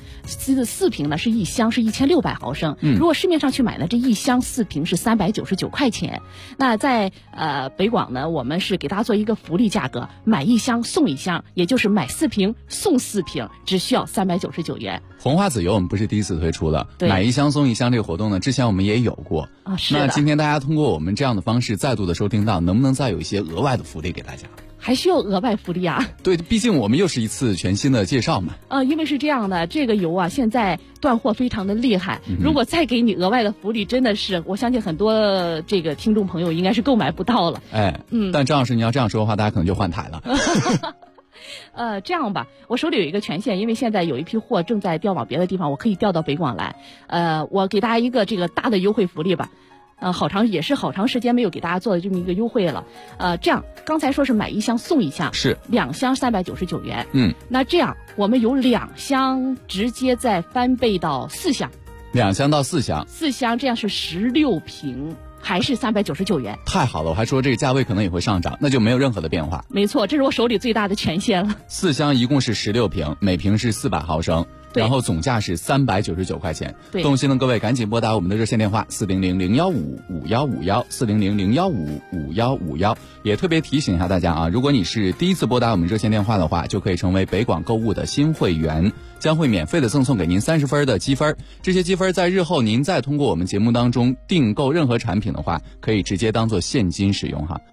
，4瓶呢是一箱是1600毫升。如果市面上去买呢，这一箱4瓶是399块钱。那在北广呢，我们是给大家做一个福利价格，买一箱送一箱，也就是买4瓶送4瓶，只需要399元。 红花籽油我们不是第一次推出的，买一箱送一箱这个活动呢，之前我们也有过是的。 那今天大家通过我们这样的方式再度的收听到，能不能再有一些额外的福利给大家？ 还需要额外福利啊？ 对，毕竟我们又是一次全新的介绍嘛。 因为是这样的，这个油啊现在断货非常的厉害，如果再给你额外的福利，真的是我相信很多这个听众朋友应该是购买不到了。 但张老师你要这样说的话，大家可能就换台了。 这样吧，我手里有一个权限，因为现在有一批货正在调往别的地方，我可以调到北广来。我给大家一个这个大的优惠福利吧。好长时间没有给大家做的这么一个优惠了。这样刚才说是买1箱送1箱， 是 2箱399元。那这样我们有2箱直接再翻倍到4箱 ，2箱到4箱 ，4箱这样是16瓶。还是399元， 太好了！我还说这个价位可能也会上涨，那就没有任何的变化。 没错，这是我手里最大的权限了。 4箱一共是16瓶，每瓶是400毫升，然后总价是399块钱。动心的各位赶紧拨打我们的热线电话400-015-5151，400-015-5151。也特别提醒一下大家啊，如果你是第一次拨打我们热线电话的话，就可以成为北广购物的新会员，将会免费的赠送给您30分的积分。这些积分在日后您再通过我们节目当中订购任何产品的话，可以直接当做现金使用哈。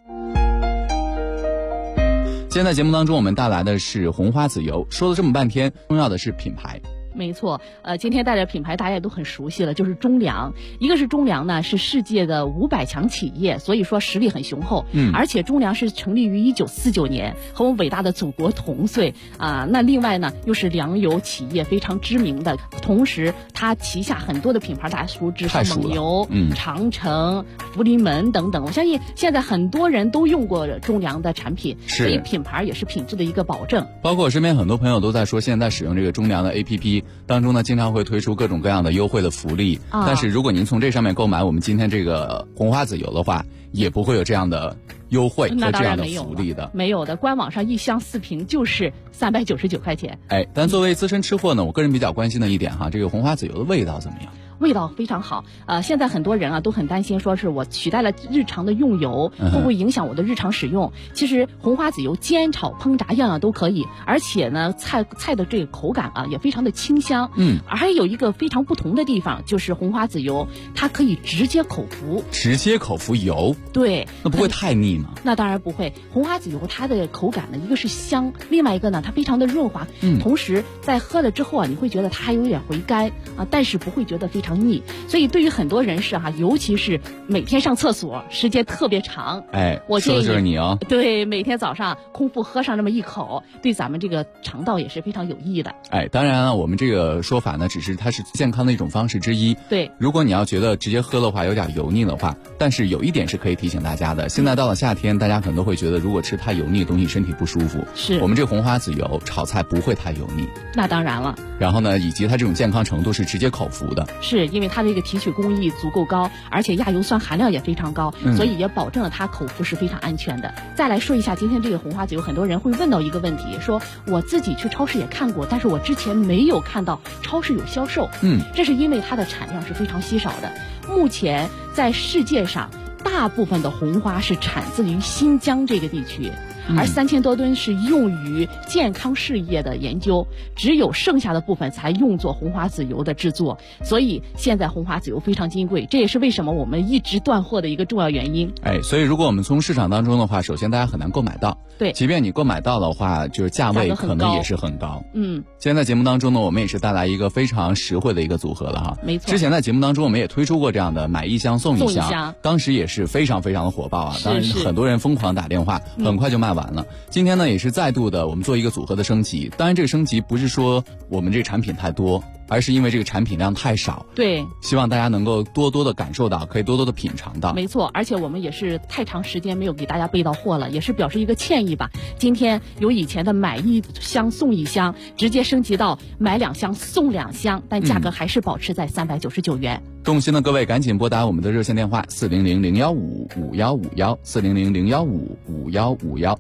今天在节目当中我们带来的是红花籽油，说了这么半天，重要的是品牌。 没错，今天带来的品牌大家也都很熟悉了，就是中粮。一个是中粮呢，是世界的500强企业，所以说实力很雄厚。而且中粮是成立于1949年，和我们伟大的祖国同岁啊。那另外呢，又是粮油企业非常知名的，同时它旗下很多的品牌大家熟知，像蒙牛、长城、福临门等等。我相信现在很多人都用过中粮的产品，所以品牌也是品质的一个保证。 包括我身边很多朋友都在说，现在使用这个中粮的 APP。当中呢，经常会推出各种各样的优惠的福利，但是如果您从这上面购买我们今天这个红花籽油的话，也不会有这样的优惠和这样的福利的。 没有的，官网上1箱4瓶就是399块钱。 但作为资深吃货呢，我个人比较关心的一点哈，这个红花籽油的味道怎么样？ 味道非常好。现在很多人啊都很担心，说是我取代了日常的用油，会不会影响我的日常使用？其实红花籽油煎炒烹炸样样都可以，而且呢菜的这个口感啊也非常的清香。还有一个非常不同的地方，就是红花籽油它可以直接口服。 直接口服油？ 对。 那不会太腻吗？ 那当然不会。红花籽油它的口感呢，一个是香，另外一个呢它非常的润滑。同时在喝了之后啊，你会觉得它还有点回甘啊，但是不会觉得非常腻。所以对于很多人士哈，尤其是每天上厕所时间特别长，我建议说的就是你哦。 对，每天早上空腹喝上那么一口，对咱们这个肠道也是非常有益的。 当然啊，我们这个说法呢，只是它是健康的一种方式之一。 对， 如果你要觉得直接喝的话有点油腻的话，但是有一点是可以提醒大家的，现在到了夏天，大家可能都会觉得如果吃太油腻的东西身体不舒服。 是我们这个红花籽油炒菜不会太油腻。 那当然了。 然后呢，以及它这种健康程度是直接口服的。 是因为它这个提取工艺足够高，而且亚油酸含量也非常高，所以也保证了它口服是非常安全的。再来说一下今天这个红花籽油，很多人会问到一个问题，说我自己去超市也看过，但是我之前没有看到超市有销售。这是因为它的产量是非常稀少的。目前在世界上大部分的红花是产自于新疆这个地区，而3000多吨是用于健康事业的研究，只有剩下的部分才用作红花籽油的制作。所以现在红花籽油非常金贵，这也是为什么我们一直断货的一个重要原因。 所以如果我们从市场当中的话，首先大家很难购买到。 对， 即便你购买到的话，就是价位可能也是很高。今天在节目当中呢，我们也是带来一个非常实惠的一个组合了哈。 没错。 之前在节目当中我们也推出过这样的买1箱送1箱，当时也是非常非常的火爆啊。当然很多人疯狂打电话，很快就卖完了。今天呢也是再度的我们做一个组合的升级，当然这个升级不是说我们这个产品太多，而是因为这个产品量太少。 对， 希望大家能够多多的感受到，可以多多的品尝到。 没错，而且我们也是太长时间没有给大家备到货了，也是表示一个歉意吧。今天由以前的买1箱送1箱，直接升级到买2箱送2箱，但价格还是保持在399元。 动心的各位赶紧拨打我们的热线电话400-015-5151，400-015-5151。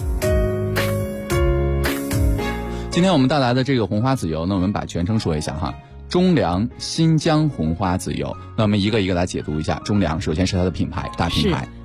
今天我们带来的这个红花籽油呢，我们把全称说一下哈，中粮新疆红花籽油。那我们一个一个来解读一下。中粮首先是它的品牌，大品牌，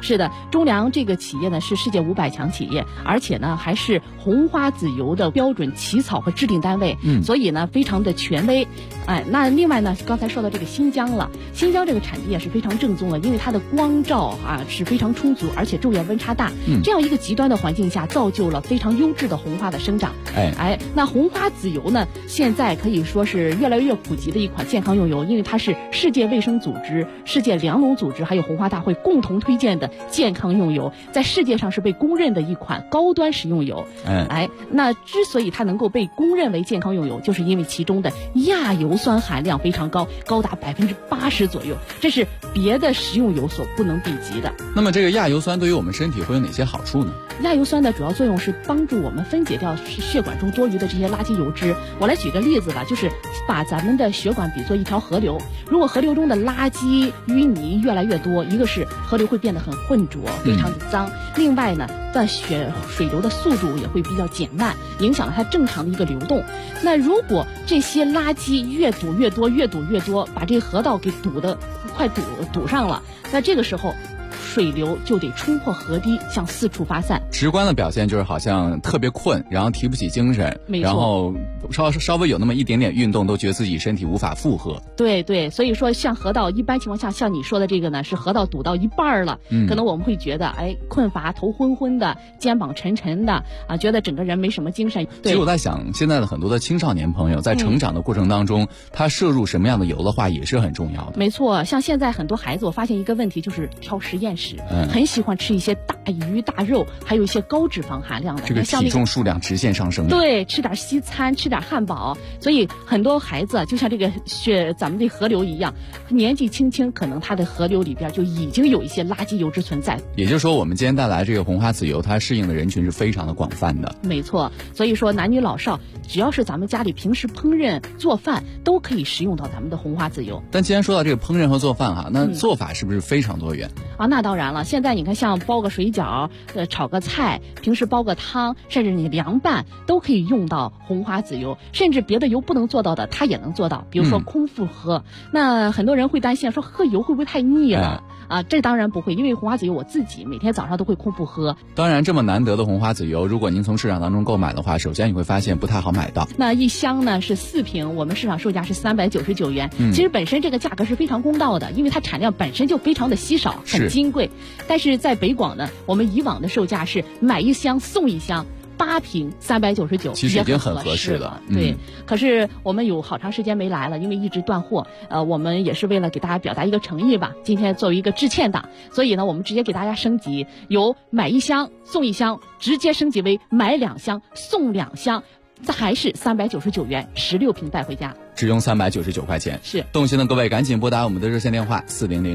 是的，中粮这个企业呢是世界500强企业，而且呢还是红花籽油的标准起草和制定单位，所以呢非常的权威。那另外呢，刚才说到这个新疆了，新疆这个产地也是非常正宗的，因为它的光照是非常充足，而且昼夜温差大，这样一个极端的环境下，造就了非常优质的红花的生长。那红花籽油呢，现在可以说是越来越普及的一款健康用油，因为它是世界卫生组织、世界粮农组织还有红花大会共同推荐的健康用油，在世界上是被公认的一款高端食用油。那之所以它能够被公认为健康用油，就是因为其中的亚油酸含量非常高，高达80%左右，这是别的食用油所不能比及的。 那么这个亚油酸对于我们身体会有哪些好处呢？ 亚油酸的主要作用是帮助我们分解掉血管中多余的这些垃圾油脂。我来举个例子吧，就是把咱们的血管比作一条河流，如果河流中的垃圾淤泥越来越多，一个是河流会变得很浑浊，非常的脏，另外呢水流的速度也会比较减慢，影响了它正常的一个流动。那如果这些垃圾越堵越多，把这个河道给快堵上了，那这个时候水流就得冲破河堤向四处发散。 直观的表现就是好像特别困，然后提不起精神，然后稍微有那么一点点运动都觉得自己身体无法负荷。 对，所以说像河道一般情况下，像你说的这个呢，是河道堵到一半了，可能我们会觉得困乏、头昏昏的、肩膀沉沉的觉得整个人没什么精神。 其实我在想，现在的很多的青少年朋友在成长的过程当中，他摄入什么样的油的话也是很重要的。 没错，像现在很多孩子，我发现一个问题就是挑实验室，很喜欢吃一些大鱼大肉，还有一些高脂肪含量的， 这个体重数量直线上升。 对，吃点西餐，吃点汉堡，所以很多孩子就像这个咱们的河流一样，年纪轻轻可能他的河流里边就已经有一些垃圾油脂存在。 也就是说，我们今天带来这个红花籽油，它适应的人群是非常的广泛的。 没错，所以说男女老少，只要是咱们家里平时烹饪做饭，都可以食用到咱们的红花籽油。 但既然说到这个烹饪和做饭那做法是不是非常多元？ 那当然了，现在你看像包个水饺、炒个菜，平时煲个汤，甚至你凉拌都可以用到红花籽油，甚至别的油不能做到的，它也能做到。比如说空腹喝，那很多人会担心说喝油会不会太腻了？这当然不会，因为红花籽油我自己每天早上都会空腹喝。 当然，这么难得的红花籽油，如果您从市场当中购买的话，首先你会发现不太好买到。 那一箱呢是4瓶，我们市场售价是399元。其实本身这个价格是非常公道的，因为它产量本身就非常的稀少，很金贵。但是在北广呢，我们以往的售价是买一箱送一箱。8瓶399， 其实已经很合适了。 对，可是我们有好长时间没来了，因为一直断货。我们也是为了给大家表达一个诚意吧，今天作为一个致歉档，所以呢，我们直接给大家升级，由买一箱送一箱，直接升级为买2箱送2箱，还是399元，16瓶带回家。 只用399块钱。 是， 动心的各位赶紧拨打我们的热线电话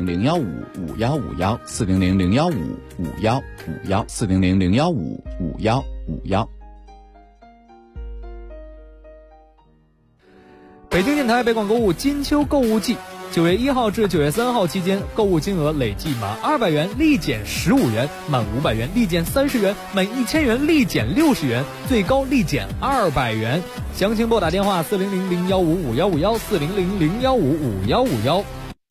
400-015-5151，400-015-5151，400-015-5151。 北京电台北广购物金秋购物季，9月1号至9月3号期间，购物金额累计满200元立减15元，满500元立减30元，满1000元立减60元，最高立减200元。详情拨打电话400-015-5151，400-015-5151。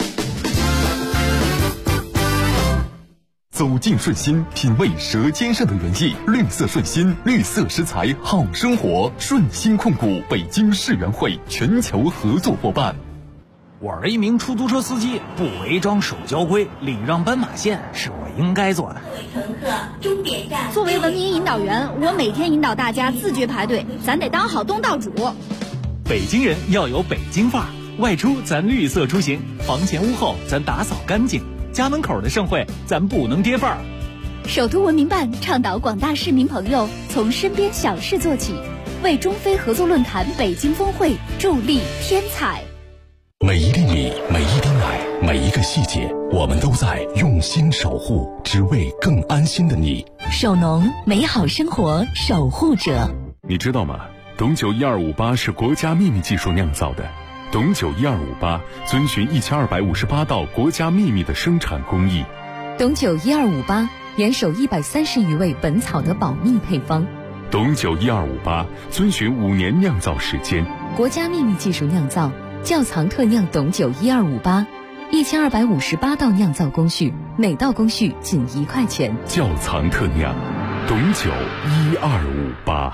走进顺心，品味舌尖上的原意。绿色顺心，绿色食材，好生活。顺心控股北京世园会全球合作伙伴。 我是一名出租车司机，不违章守交规，礼让斑马线是我应该做的。 各位乘客，终点站。作为文明引导员，我每天引导大家自觉排队，咱得当好东道主。 北京人要有北京范儿，外出咱绿色出行，房前屋后咱打扫干净，家门口的盛会咱不能跌范儿。 首都文明办倡导广大市民朋友从身边小事做起，为中非合作论坛北京峰会助力添彩。 每一粒米，每一滴奶，每一个细节，我们都在用心守护，只为更安心的你。 守农，美好生活守护者。 你知道吗？董酒1258是国家秘密技术酿造的。董酒1258遵循1258道国家秘密的生产工艺。 董酒1258严守130余味本草的保密配方。 董酒1258遵循5年酿造时间， 国家秘密技术酿造，窖藏特酿董酒1258， ，1258道酿造工序，每道工序仅1块钱。 窖藏特酿，董酒1258。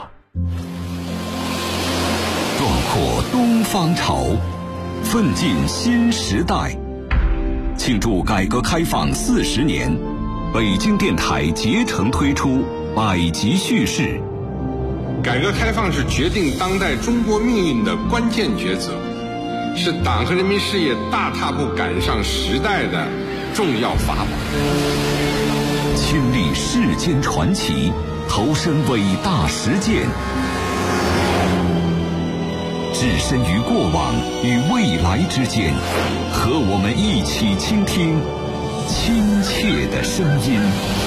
壮阔东方潮，奋进新时代。庆祝改革开放40年，北京电台竭诚推出百集叙事。 改革开放是决定当代中国命运的关键抉择，是党和人民事业大踏步赶上时代的重要法宝。 亲历世间传奇，投身伟大实践，置身于过往与未来之间，和我们一起倾听亲切的声音。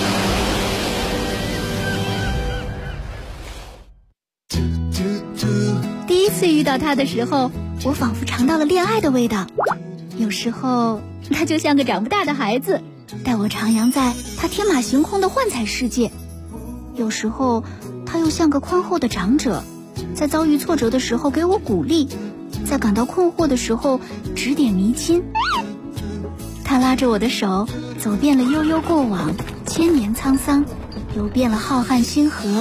第一次遇到他的时候，我仿佛尝到了恋爱的味道。有时候他就像个长不大的孩子，带我徜徉在他天马行空的幻彩世界；有时候他又像个宽厚的长者，在遭遇挫折的时候给我鼓励，在感到困惑的时候指点迷津。他拉着我的手，走遍了悠悠过往，千年沧桑，游遍了浩瀚星河。